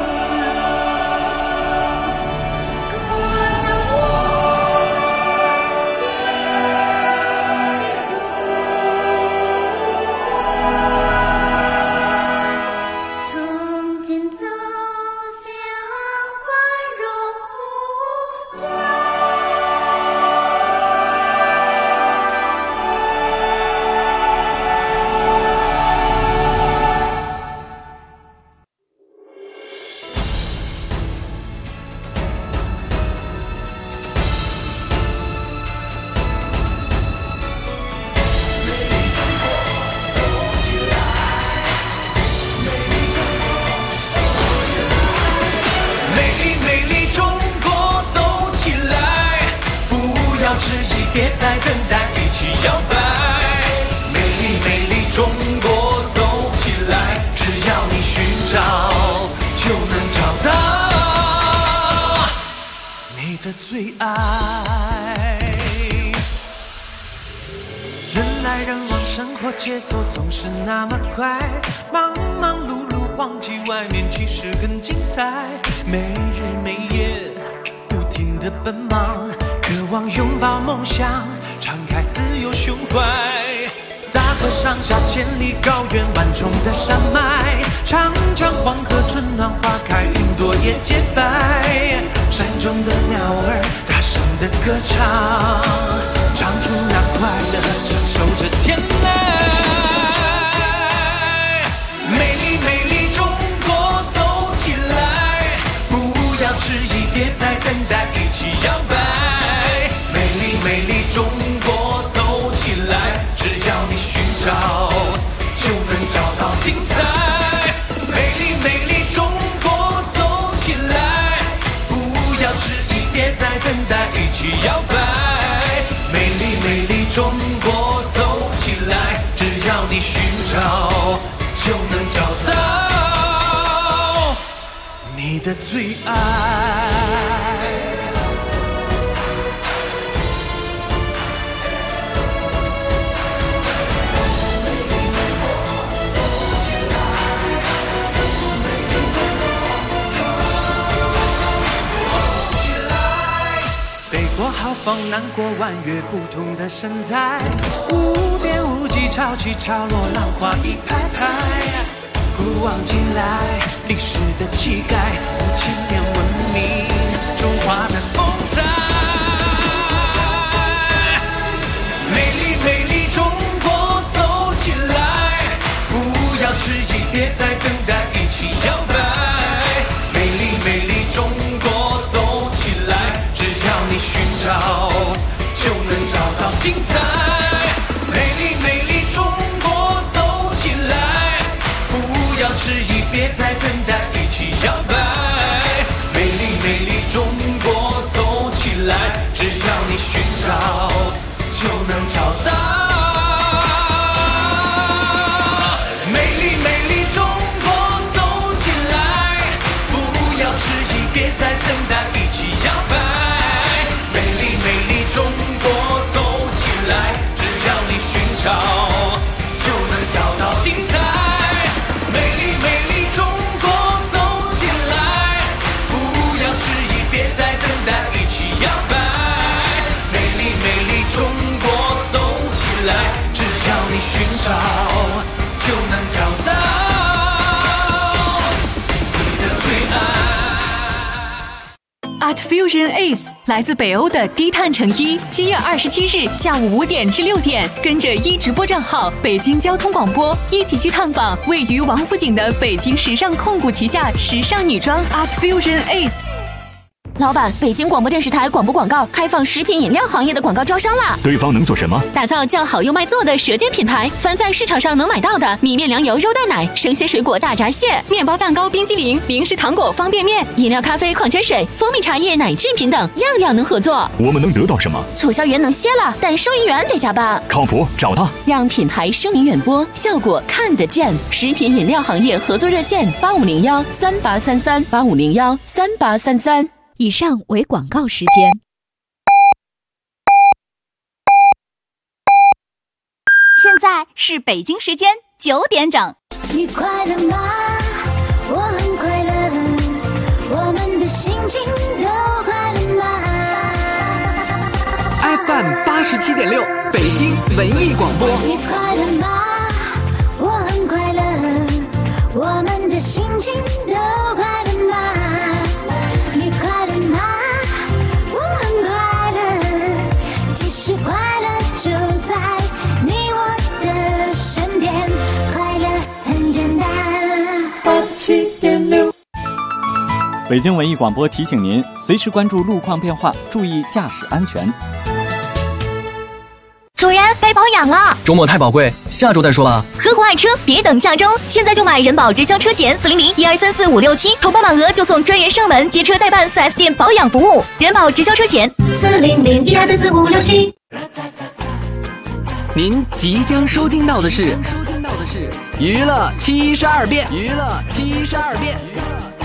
歌唱我们亲爱的祖国，从今走向繁荣富强。 美丽美丽中国走起来，不要迟疑，别再等待，一起摇摆。美丽美丽中国走起来，只要你寻找，就能找到你的最爱。人来人往，生活节奏总是那么快，忙忙碌碌忘记外面其实很精彩，没日没夜不停地奔忙，渴望拥抱梦想，敞开自由胸怀。大河上下千里高原，万重的山脉，长江黄河春暖花开，云朵也洁白，山中的鸟儿大声的歌唱，唱出那快乐，享受着天籁。美丽美丽中国走起来，不要迟疑，别再等待，一起摇摆。美丽美丽中国走起来，只要你寻找就能找到精彩。美丽美丽中国走起来，不要迟疑，别再等待，一起摇摆。美丽美丽中国走起来，只要你寻找就能找到你的最爱。北国豪放，南国弯月，不同的身材，无边无际，潮起潮落，浪花一排排。古往今来，历史的气概，5000年文明，中华的风采。美丽美丽中国走起来，不要迟疑，别再等待，一起摇摆。美丽美丽中国走起来，只要你寻找就能找到精彩。美丽美丽中国走起来，不要迟疑，别再等待，一起摇摆。美丽美丽中国走起来，只要你寻找就能找到。美丽美丽中国走起来，不要迟疑，别再等待，一起摇摆。美丽美丽中国走起来，只要你寻找就能找到精彩。美丽美丽中国走起来，不要迟疑，别再等待，一起摇摆。美丽美丽中国走起来，只要你寻找就能找到你的最爱。 Art Fusion Ace 来自北欧的低碳成衣，7月27日下午5点至6点，跟着直播账号北京交通广播一起去探访位于王府井的北京时尚控股旗下时尚女装 Art Fusion Ace。 老板，北京广播电视台广播广告开放食品饮料行业的广告招商啦！ 对方能做什么？ 打造叫好又卖座的舌尖品牌，凡在市场上能买到的米面粮油肉蛋奶、生鲜水果大闸蟹、 面包蛋糕、冰激凌、零食糖果、方便面、 饮料、咖啡、矿泉水、蜂蜜茶叶、奶制品等，样样能合作。 我们能得到什么？ 促销员能歇了，但收银员得加班。 靠谱，找他， 让品牌声名远播，效果看得见。食品饮料行业合作热线8501383385013833。 以上为广告时间。 现在是北京时间9点整。 你快乐吗？我很快乐，我们的心情都快乐吗 ？FM87.6，北京文艺广播。 你快乐吗？我很快乐，我们的心情都快乐吗？你快乐吗？我很快乐，其实快乐就在你我的身边，快乐很简单。 87.6，北京文艺广播提醒您，随时关注路况变化，注意驾驶安全。 主人，该保养了。 周末太宝贵，下周再说吧。 合伙爱车，别等下周，现在就买人保直销车险400-1234-567，投保满额就送专人上门接车代办 4S 店保养服务。人保直销车险 400-1234-567。 您即将收听到的是娱乐72变。